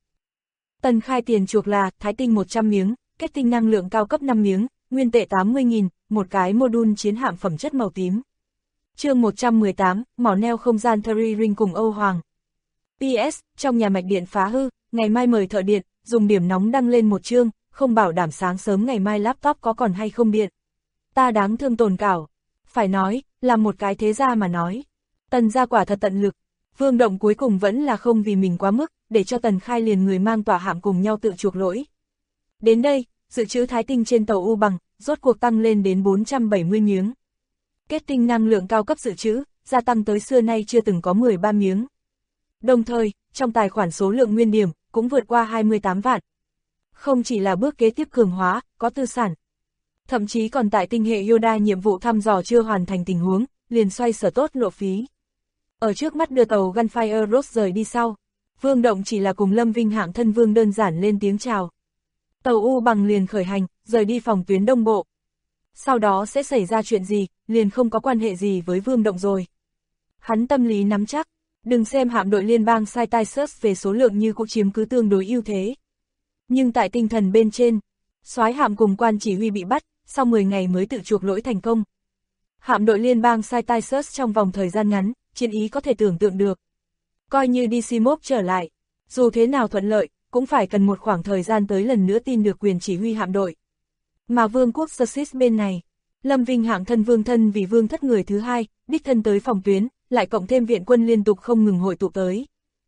Tần Khai tiền chuộc là thái tinh 100 miếng, kết tinh năng lượng cao cấp 5 miếng, nguyên tệ 80.000, một cái module chiến hạm phẩm chất màu tím. Chương 118, mỏ neo không gian Thierry Ring cùng Âu Hoàng. PS, trong nhà mạch điện phá hư, ngày mai mời thợ điện, dùng điểm nóng đăng lên một chương, không bảo đảm sáng sớm ngày mai laptop có còn hay không điện. Ta đáng thương tồn cảo. Phải nói, là một cái thế gia mà nói. Tần gia quả thật tận lực. Vương Động cuối cùng vẫn là không vì mình quá mức, để cho Tần Khai liền người mang tỏa hạm cùng nhau tự chuộc lỗi. Đến đây, dự trữ thái tinh trên tàu U Bằng, rốt cuộc tăng lên đến 470 miếng. Kết tinh năng lượng cao cấp dự trữ, gia tăng tới xưa nay chưa từng có 13 miếng. Đồng thời, trong tài khoản số lượng nguyên điểm, cũng vượt qua 28 vạn. Không chỉ là bước kế tiếp cường hóa, có tư sản. Thậm chí còn tại tinh hệ Yoda nhiệm vụ thăm dò chưa hoàn thành tình huống, liền xoay sở tốt lộ phí. Ở trước mắt đưa tàu Gunfire Rose rời đi sau, Vương Động chỉ là cùng Lâm Vinh hạng thân vương đơn giản lên tiếng chào. Tàu U Bằng liền khởi hành, rời đi phòng tuyến đông bộ. Sau đó sẽ xảy ra chuyện gì, liền không có quan hệ gì với Vương Động rồi. Hắn tâm lý nắm chắc, đừng xem hạm đội liên bang Cyrus về số lượng như cũng chiếm cứ tương đối ưu thế. Nhưng tại tinh thần bên trên, soái hạm cùng quan chỉ huy bị bắt, sau 10 ngày mới tự chuộc lỗi thành công. Hạm đội liên bang Cyrus trong vòng thời gian ngắn, chiến ý có thể tưởng tượng được. Coi như Decimov trở lại, dù thế nào thuận lợi, cũng phải cần một khoảng thời gian tới lần nữa tin được quyền chỉ huy hạm đội. Mà vương quốc Sussex bên này, Lâm Vinh hạng thân vương thân vì vương thất người thứ hai, đích thân tới phòng tuyến, lại cộng thêm viện quân liên tục không ngừng hội tụ tới.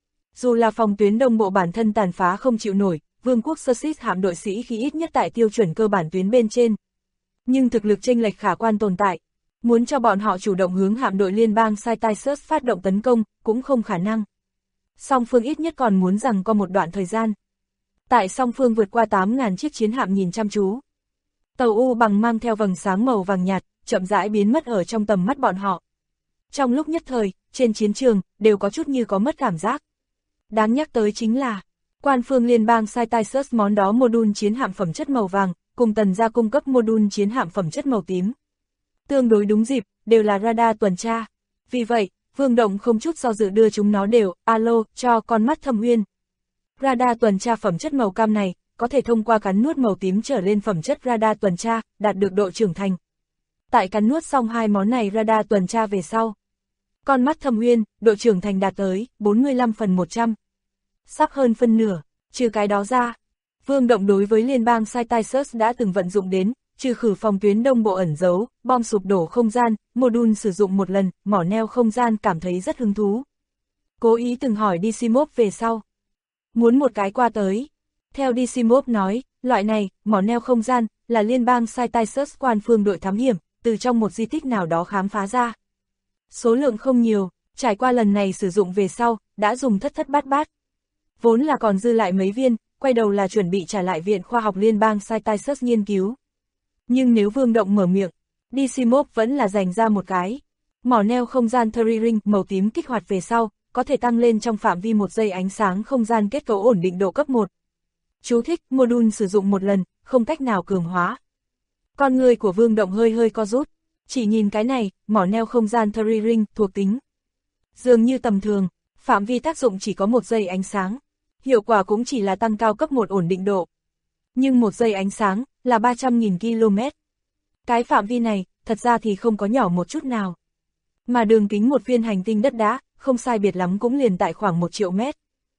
Dù là phòng tuyến đông bộ bản thân tàn phá không chịu nổi, vương quốc Sussex hạm đội sĩ khí ít nhất tại tiêu chuẩn cơ bản tuyến bên trên. Nhưng thực lực chênh lệch khả quan tồn tại. Muốn cho bọn họ chủ động hướng hạm đội liên bang Cyrus phát động tấn công, cũng không khả năng. Song phương ít nhất còn muốn rằng có một đoạn thời gian. Tại song phương vượt qua 8.000 chiếc chiến hạm nhìn chăm chú. Tàu U Bằng mang theo vầng sáng màu vàng nhạt, chậm rãi biến mất ở trong tầm mắt bọn họ. Trong lúc nhất thời, trên chiến trường, đều có chút như có mất cảm giác. Đáng nhắc tới chính là, quan phương liên bang Cytisus món đó module chiến hạm phẩm chất màu vàng, cùng Tần gia cung cấp module chiến hạm phẩm chất màu tím. Tương đối đúng dịp, đều là radar tuần tra. Vì vậy, Vương Động không chút do dự đưa chúng nó đều, alo, cho con mắt Thâm Uyên. Radar tuần tra phẩm chất màu cam này, có thể thông qua cắn nuốt màu tím trở lên phẩm chất radar tuần tra, đạt được độ trưởng thành. Tại cắn nuốt xong hai món này radar tuần tra về sau. Con mắt Thâm Uyên, độ trưởng thành đạt tới 45/100. Sắp hơn phân nửa, trừ cái đó ra. Vương Động đối với liên bang Cytisus đã từng vận dụng đến, trừ khử phòng tuyến đông bộ ẩn giấu, bom sụp đổ không gian, module sử dụng một lần, mỏ neo không gian cảm thấy rất hứng thú. Cố ý từng hỏi Decimov về sau. Muốn một cái qua tới. Theo Decimov nói, loại này, mỏ neo không gian, là liên bang Cytisus quan phương đội thám hiểm, từ trong một di tích nào đó khám phá ra. Số lượng không nhiều, trải qua lần này sử dụng về sau, đã dùng thất thất bát bát. Vốn là còn dư lại mấy viên, quay đầu là chuẩn bị trả lại Viện Khoa học Liên bang Cytisus nghiên cứu. Nhưng nếu Vương Động mở miệng, Decimov vẫn là dành ra một cái. Mỏ neo không gian Thury Ring màu tím kích hoạt về sau, có thể tăng lên trong phạm vi 1 giây ánh sáng không gian kết cấu ổn định độ cấp 1. Chú thích, module sử dụng một lần, không cách nào cường hóa. Con người của Vương Động hơi co rút, chỉ nhìn cái này, mỏ neo không gian Thury Ring thuộc tính. Dường như tầm thường, phạm vi tác dụng chỉ có 1 giây ánh sáng. Hiệu quả cũng chỉ là tăng cao cấp 1 ổn định độ. Nhưng 1 giây ánh sáng là 300.000 km. Cái phạm vi này, thật ra thì không có nhỏ một chút nào. Mà đường kính một viên hành tinh đất đá, không sai biệt lắm cũng liền tại khoảng 1 triệu mét.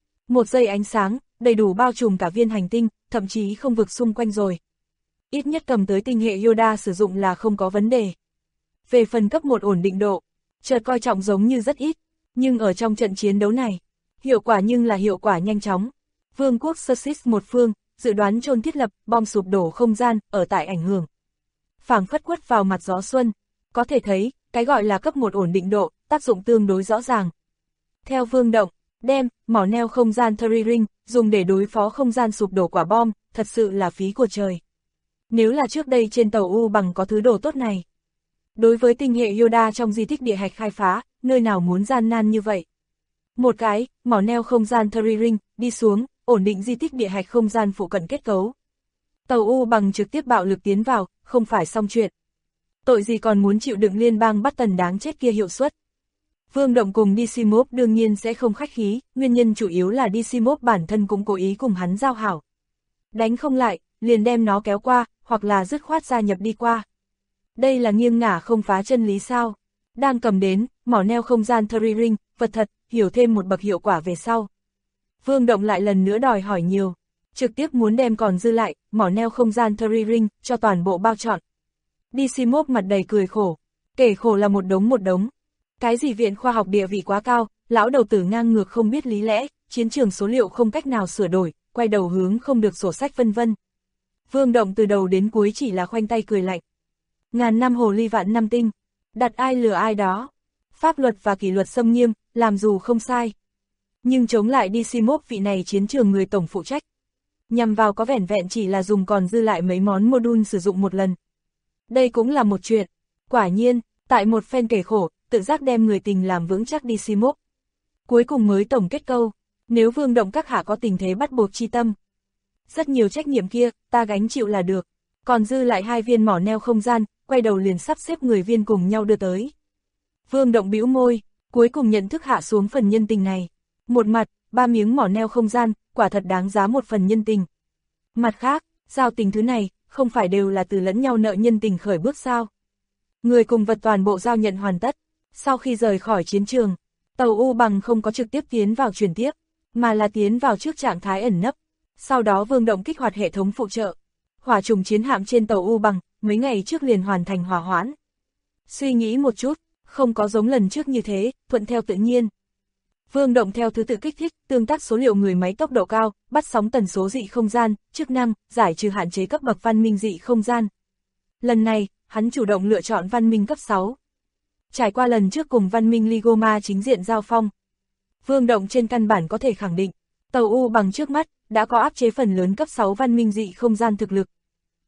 1 giây ánh sáng, đầy đủ bao trùm cả viên hành tinh, thậm chí không vực xung quanh rồi. Ít nhất cầm tới tinh hệ Yoda sử dụng là không có vấn đề. Về phần cấp 1 ổn định độ, chợt coi trọng giống như rất ít, nhưng ở trong trận chiến đấu này, hiệu quả nhưng là hiệu quả nhanh chóng. Vương quốc Sussex một phương, dự đoán chôn thiết lập, bom sụp đổ không gian, ở tại ảnh hưởng. Phảng phất quất vào mặt gió xuân, có thể thấy, cái gọi là cấp 1 ổn định độ, tác dụng tương đối rõ ràng. Theo Vương Động, đem, mỏ neo không gian Thury Ring, dùng để đối phó không gian sụp đổ quả bom, thật sự là phí của trời. Nếu là trước đây trên tàu U bằng có thứ đồ tốt này. Đối với tinh hệ Yoda trong di tích địa hạch khai phá, nơi nào muốn gian nan như vậy. Một cái, mỏ neo không gian Thury Ring, đi xuống, ổn định di tích địa hạch không gian phụ cận kết cấu. Tàu U bằng trực tiếp bạo lực tiến vào, không phải xong chuyện. Tội gì còn muốn chịu đựng liên bang bắt tần đáng chết kia hiệu suất. Vương Động cùng Decimov đương nhiên sẽ không khách khí, nguyên nhân chủ yếu là Decimov bản thân cũng cố ý cùng hắn giao hảo. Đánh không lại, liền đem nó kéo qua, hoặc là dứt khoát gia nhập đi qua. Đây là nghiêng ngả không phá chân lý sao. Đang cầm đến, mỏ neo không gian Thury Ring, vật thật, hiểu thêm một bậc hiệu quả về sau. Vương Động lại lần nữa đòi hỏi nhiều, trực tiếp muốn đem còn dư lại, mỏ neo không gian Thury Ring, cho toàn bộ bao trọn. Decimov mặt đầy cười khổ, kể khổ là một đống. Cái gì viện khoa học địa vị quá cao, lão đầu tử ngang ngược không biết lý lẽ, chiến trường số liệu không cách nào sửa đổi, quay đầu hướng không được sổ sách vân vân. Vương Động từ đầu đến cuối chỉ là khoanh tay cười lạnh. Ngàn năm hồ ly vạn năm tinh, đặt ai lừa ai đó. Pháp luật và kỷ luật xâm nghiêm, làm dù không sai. Nhưng chống lại Decimov vị này chiến trường người tổng phụ trách. Nhằm vào có vẻn vẹn chỉ là dùng còn dư lại mấy món module sử dụng một lần. Đây cũng là một chuyện. Quả nhiên, tại một phen kể khổ, tự giác đem người tình làm vững chắc Decimov. Cuối cùng mới tổng kết câu, nếu Vương Động các hạ có tình thế bắt buộc chi tâm. Rất nhiều trách nhiệm kia, ta gánh chịu là được. Còn dư lại 2 viên mỏ neo không gian, quay đầu liền sắp xếp người viên cùng nhau đưa tới. Vương Động bĩu môi, cuối cùng nhận thức hạ xuống phần nhân tình này. Một mặt, 3 miếng mỏ neo không gian, quả thật đáng giá một phần nhân tình. Mặt khác, giao tình thứ này, không phải đều là từ lẫn nhau nợ nhân tình khởi bước sao. Người cùng vật toàn bộ giao nhận hoàn tất. Sau khi rời khỏi chiến trường, tàu U bằng không có trực tiếp tiến vào chuyển tiếp, mà là tiến vào trước trạng thái ẩn nấp. Sau đó Vương Động kích hoạt hệ thống phụ trợ. Hỏa trùng chiến hạm trên tàu U bằng, mấy ngày trước liền hoàn thành hỏa hoãn. Suy nghĩ một chút, không có giống lần trước như thế, thuận theo tự nhiên. Vương Động theo thứ tự kích thích, tương tác số liệu người máy tốc độ cao, bắt sóng tần số dị không gian, chức năng, giải trừ hạn chế cấp bậc văn minh dị không gian. Lần này, hắn chủ động lựa chọn văn minh cấp 6. Trải qua lần trước cùng văn minh Ligoma chính diện giao phong. Vương Động trên căn bản có thể khẳng định, tàu U bằng trước mắt, đã có áp chế phần lớn cấp 6 văn minh dị không gian thực lực.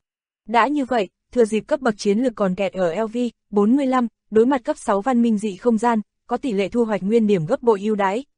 Đã như vậy, thừa dịp cấp bậc chiến lực còn kẹt ở LV45, đối mặt cấp 6 văn minh dị không gian, có tỷ lệ thu hoạch nguyên điểm gấp bội ưu đãi,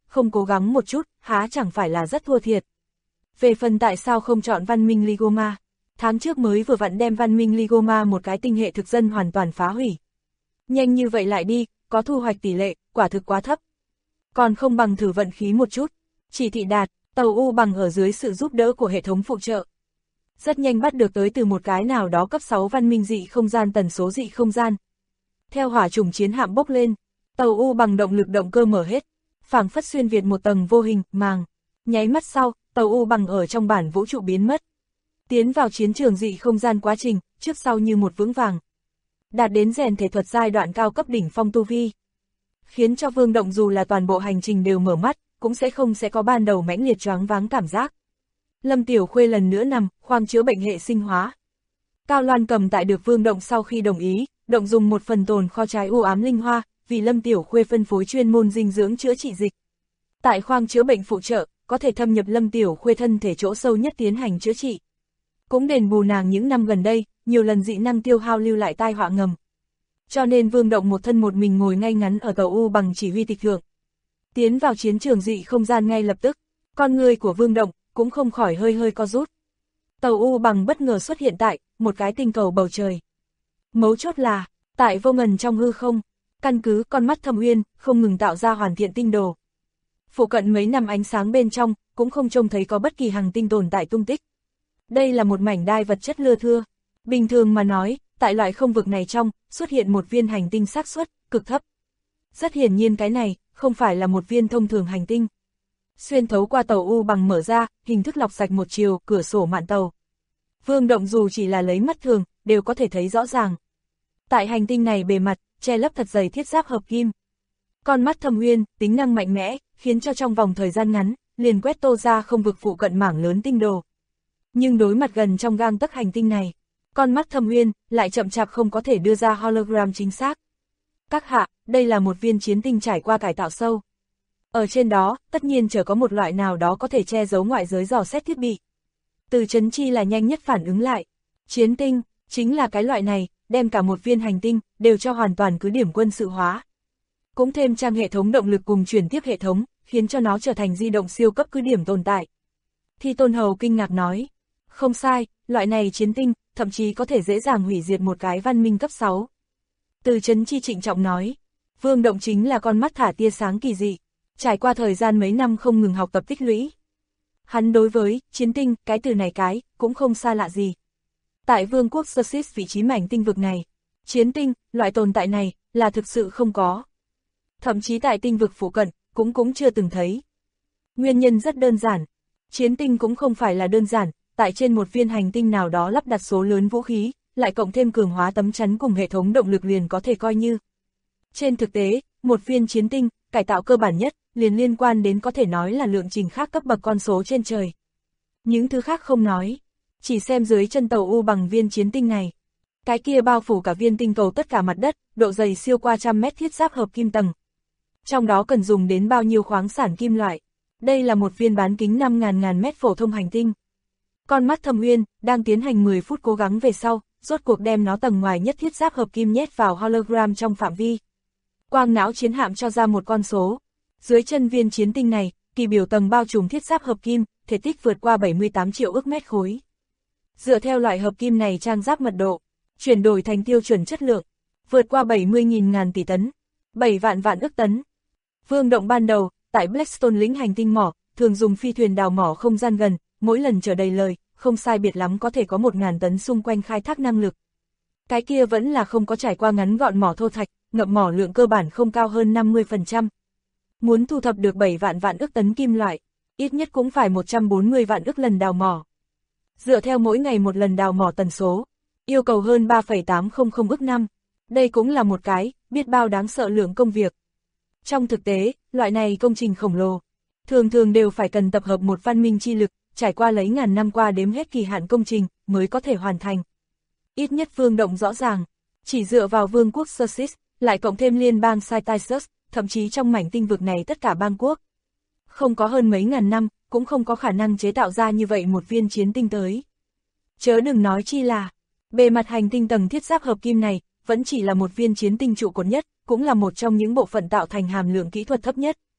không cố gắng một chút, há chẳng phải là rất thua thiệt. Về phần tại sao không chọn văn minh Ligoma, tháng trước mới vừa vặn đem văn minh Ligoma một cái tinh hệ thực dân hoàn toàn phá hủy. Nhanh như vậy lại đi, có thu hoạch tỷ lệ, quả thực quá thấp. Còn không bằng thử vận khí một chút. Chỉ thị đạt, tàu U bằng ở dưới sự giúp đỡ của hệ thống phụ trợ. Rất nhanh bắt được tới từ một cái nào đó cấp 6 văn minh dị không gian tần số dị không gian. Theo hỏa trùng chiến hạm bốc lên, tàu U bằng động lực động cơ mở hết, phảng phất xuyên việt một tầng vô hình, màng. Nháy mắt sau, tàu U bằng ở trong bản vũ trụ biến mất. Tiến vào chiến trường dị không gian quá trình, trước sau như một vững vàng. Đạt đến rèn thể thuật giai đoạn cao cấp đỉnh phong tu vi. Khiến cho Vương Động dù là toàn bộ hành trình đều mở mắt, cũng sẽ có ban đầu mãnh liệt choáng váng cảm giác. Lâm Tiểu Khuê lần nữa nằm, khoang chữa bệnh hệ sinh hóa. Cao Loan cầm tại được Vương Động sau khi đồng ý, động dùng một phần tồn kho trái u ám linh hoa, vì Lâm Tiểu Khuê phân phối chuyên môn dinh dưỡng chữa trị dịch. Tại khoang chữa bệnh phụ trợ, có thể thâm nhập Lâm Tiểu Khuê thân thể chỗ sâu nhất tiến hành chữa trị. Cũng đền bù nàng những năm gần đây, nhiều lần dị năng tiêu hao lưu lại tai họa ngầm. Cho nên Vương Động một thân một mình ngồi ngay ngắn ở tàu U bằng chỉ huy tịch thượng. Tiến vào chiến trường dị không gian ngay lập tức, con người của Vương Động cũng không khỏi hơi co rút. Tàu U bằng bất ngờ xuất hiện tại một cái tinh cầu bầu trời. Mấu chốt là, tại vô ngần trong hư không, căn cứ con mắt thâm uyên, không ngừng tạo ra hoàn thiện tinh đồ. Phụ cận mấy năm ánh sáng bên trong, cũng không trông thấy có bất kỳ hành tinh tồn tại tung tích. Đây là một mảnh đai vật chất lưa thưa. Bình thường mà nói, tại loại không vực này trong, xuất hiện một viên hành tinh xác suất cực thấp. Rất hiển nhiên cái này, không phải là một viên thông thường hành tinh. Xuyên thấu qua tàu U bằng mở ra, hình thức lọc sạch một chiều, cửa sổ mạn tàu. Vương Động dù chỉ là lấy mắt thường, đều có thể thấy rõ ràng. Tại hành tinh này bề mặt, che lấp thật dày thiết giáp hợp kim. Con mắt thâm uyên, tính năng mạnh mẽ, khiến cho trong vòng thời gian ngắn, liền quét tô ra không vực phụ cận mảng lớn tinh đồ. Nhưng đối mặt gần trong gang tấc hành tinh này, con mắt thâm uyên lại chậm chạp không có thể đưa ra hologram chính xác. Các hạ, đây là một viên chiến tinh trải qua cải tạo sâu. Ở trên đó, tất nhiên chở có một loại nào đó có thể che giấu ngoại giới dò xét thiết bị. Từ Chấn Chi là nhanh nhất phản ứng lại. Chiến tinh, chính là cái loại này, đem cả một viên hành tinh, đều cho hoàn toàn cứ điểm quân sự hóa. Cũng thêm trang hệ thống động lực cùng chuyển tiếp hệ thống, khiến cho nó trở thành di động siêu cấp cứ điểm tồn tại. Thi Tôn Hầu kinh ngạc nói, không sai, loại này chiến tinh, thậm chí có thể dễ dàng hủy diệt một cái văn minh cấp 6. Từ Chấn Chi trịnh trọng nói, Vương Động chính là con mắt thả tia sáng kỳ dị, trải qua thời gian mấy năm không ngừng học tập tích lũy. Hắn đối với chiến tinh, cái từ này cũng không xa lạ gì. Tại Vương quốc Sussex vị trí mảnh tinh vực này, chiến tinh, loại tồn tại này, là thực sự không có. Thậm chí tại tinh vực phụ cận, cũng chưa từng thấy. Nguyên nhân rất đơn giản, chiến tinh cũng không phải là đơn giản, tại trên một viên hành tinh nào đó lắp đặt số lớn vũ khí, lại cộng thêm cường hóa tấm chắn cùng hệ thống động lực liền có thể coi như. Trên thực tế, một viên chiến tinh, cải tạo cơ bản nhất, liền liên quan đến có thể nói là lượng trình khác cấp bậc con số trên trời. Những thứ khác không nói, chỉ xem dưới chân tàu U bằng viên chiến tinh này. Cái kia bao phủ cả viên tinh cầu tất cả mặt đất, độ dày siêu qua 100 mét thiết giáp hợp kim tầng. Trong đó cần dùng đến bao nhiêu khoáng sản kim loại. Đây là một viên bán kính 5.000 mét phổ thông hành tinh. Con mắt Thâm Uyên, đang tiến hành 10 phút cố gắng về sau, rốt cuộc đem nó tầng ngoài nhất thiết giáp hợp kim nhét vào hologram trong phạm vi. Quang não chiến hạm cho ra một con số. Dưới chân viên chiến tinh này, kỳ biểu tầng bao trùm thiết giáp hợp kim, thể tích vượt qua 78 triệu ức mét khối. Dựa theo loại hợp kim này trang giáp mật độ, chuyển đổi thành tiêu chuẩn chất lượng, vượt qua 70.000 ngàn tỷ tấn, 7 vạn ức tấn. Vương Động ban đầu, tại Blackstone lĩnh hành tinh mỏ, thường dùng phi thuyền đào mỏ không gian gần, mỗi lần chở đầy lời, không sai biệt lắm có thể có 1.000 tấn xung quanh khai thác năng lực. Cái kia vẫn là không có trải qua ngắn gọn mỏ thô thạch, ngậm mỏ lượng cơ bản không cao hơn 50%. Muốn thu thập được 7 vạn ức tấn kim loại, ít nhất cũng phải 140 vạn ức lần đào mỏ. Dựa theo mỗi ngày một lần đào mỏ tần số, yêu cầu hơn 3,800 ức năm. Đây cũng là một cái, biết bao đáng sợ lượng công việc. Trong thực tế, loại này công trình khổng lồ, thường đều phải cần tập hợp một văn minh chi lực, trải qua lấy ngàn năm qua đếm hết kỳ hạn công trình, mới có thể hoàn thành. Ít nhất Vương Động rõ ràng, chỉ dựa vào vương quốc Sussex, lại cộng thêm liên bang Cytisus, thậm chí trong mảnh tinh vực này tất cả bang quốc. Không có hơn mấy ngàn năm, cũng không có khả năng chế tạo ra như vậy một viên chiến tinh tới. Chớ đừng nói chi là, bề mặt hành tinh tầng thiết giáp hợp kim này, vẫn chỉ là một viên chiến tinh trụ cột nhất, cũng là một trong những bộ phận tạo thành hàm lượng kỹ thuật thấp nhất.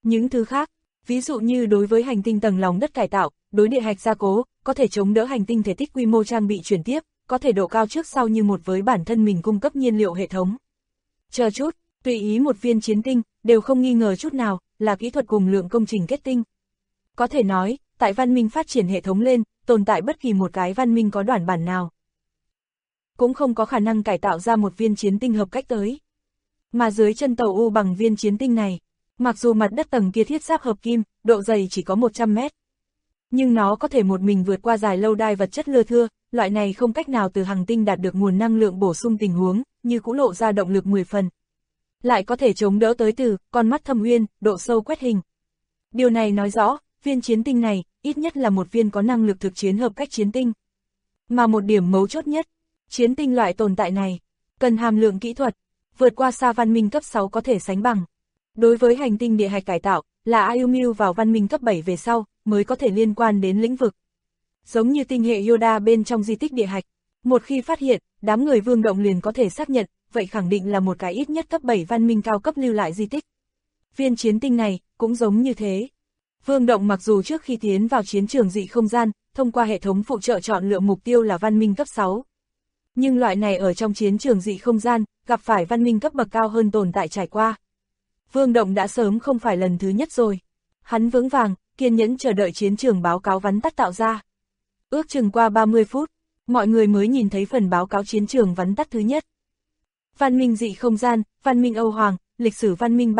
Những thứ khác, ví dụ như đối với hành tinh tầng lòng đất cải tạo, đối địa hạch gia cố, có thể chống đỡ hành tinh thể tích quy mô trang bị chuyển tiếp, có thể độ cao trước sau như một với bản thân mình cung cấp nhiên liệu hệ thống. Chờ chút, tùy ý một viên chiến tinh, đều không nghi ngờ chút nào, là kỹ thuật cùng lượng công trình kết tinh. Có thể nói, tại văn minh phát triển hệ thống lên, tồn tại bất kỳ một cái văn minh có đoản bản nào. Cũng không có khả năng cải tạo ra một viên chiến tinh hợp cách tới. Mà dưới chân tàu U bằng viên chiến tinh này, mặc dù mặt đất tầng kia thiết giáp hợp kim, độ dày chỉ có 100 mét. Nhưng nó có thể một mình vượt qua dài lâu đai vật chất lưa thưa, loại này không cách nào từ hành tinh đạt được nguồn năng lượng bổ sung tình huống, như cũ lộ ra động lực 10 phần. Lại có thể chống đỡ tới từ con mắt thâm uyên, độ sâu quét hình. Điều này nói rõ, viên chiến tinh này, ít nhất là một viên có năng lực thực chiến hợp cách chiến tinh. Mà một điểm mấu chốt nhất, chiến tinh loại tồn tại này, cần hàm lượng kỹ thuật, vượt qua xa văn minh cấp 6 có thể sánh bằng. Đối với hành tinh địa hạch cải tạo, là Ayumu vào văn minh cấp 7 về sau, mới có thể liên quan đến lĩnh vực. Giống như tinh hệ Yoda bên trong di tích địa hạch, một khi phát hiện, đám người Vương Động liền có thể xác nhận, vậy khẳng định là một cái ít nhất cấp 7 văn minh cao cấp lưu lại di tích. Viên chiến tinh này, cũng giống như thế. Vương Động mặc dù trước khi tiến vào chiến trường dị không gian, thông qua hệ thống phụ trợ chọn lựa mục tiêu là văn minh cấp 6. Nhưng loại này ở trong chiến trường dị không gian, gặp phải văn minh cấp bậc cao hơn tồn tại trải qua. Vương Động đã sớm không phải lần thứ nhất rồi. Hắn vững vàng, kiên nhẫn chờ đợi chiến trường báo cáo vắn tắt tạo ra. Ước chừng qua 30 phút, mọi người mới nhìn thấy phần báo cáo chiến trường vắn tắt thứ nhất. Văn minh dị không gian, văn minh Âu Hoàng, lịch sử văn minh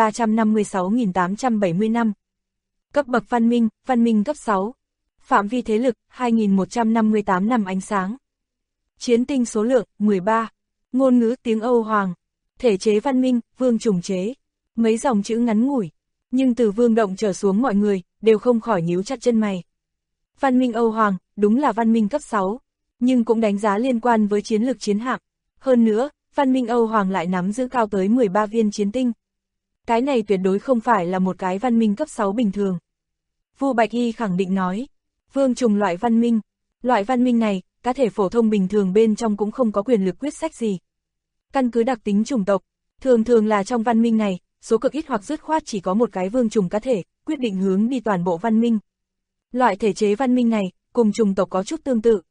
356.870 năm. Cấp bậc văn minh cấp 6. Phạm vi thế lực, 2.158 năm ánh sáng. Chiến tinh số lượng, 13. Ngôn ngữ tiếng Âu Hoàng. Thể chế văn minh, vương trùng chế. Mấy dòng chữ ngắn ngủi. Nhưng từ Vương Động trở xuống mọi người, đều không khỏi nhíu chặt chân mày. Văn minh Âu Hoàng, đúng là văn minh cấp 6. Nhưng cũng đánh giá liên quan với chiến lược chiến hạm. Hơn nữa, văn minh Âu Hoàng lại nắm giữ cao tới 13 viên chiến tinh. Cái này tuyệt đối không phải là một cái văn minh cấp 6 bình thường. Vu Bạch Y khẳng định nói. Vương trùng loại văn minh này, cá thể phổ thông bình thường bên trong cũng không có quyền lực quyết sách gì. Căn cứ đặc tính chủng tộc, thường là trong văn minh này, số cực ít hoặc dứt khoát chỉ có một cái vương trùng cá thể, quyết định hướng đi toàn bộ văn minh. Loại thể chế văn minh này, cùng chủng tộc có chút tương tự.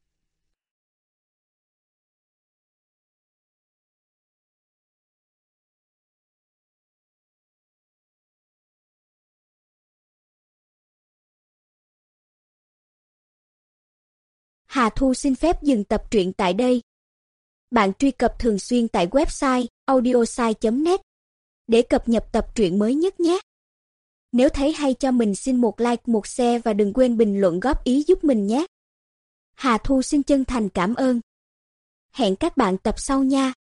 Hà Thu xin phép dừng tập truyện tại đây. Bạn truy cập thường xuyên tại website audiosai.net để cập nhật tập truyện mới nhất nhé. Nếu thấy hay cho mình xin một like, một share và đừng quên bình luận góp ý giúp mình nhé. Hà Thu xin chân thành cảm ơn. Hẹn các bạn tập sau nha.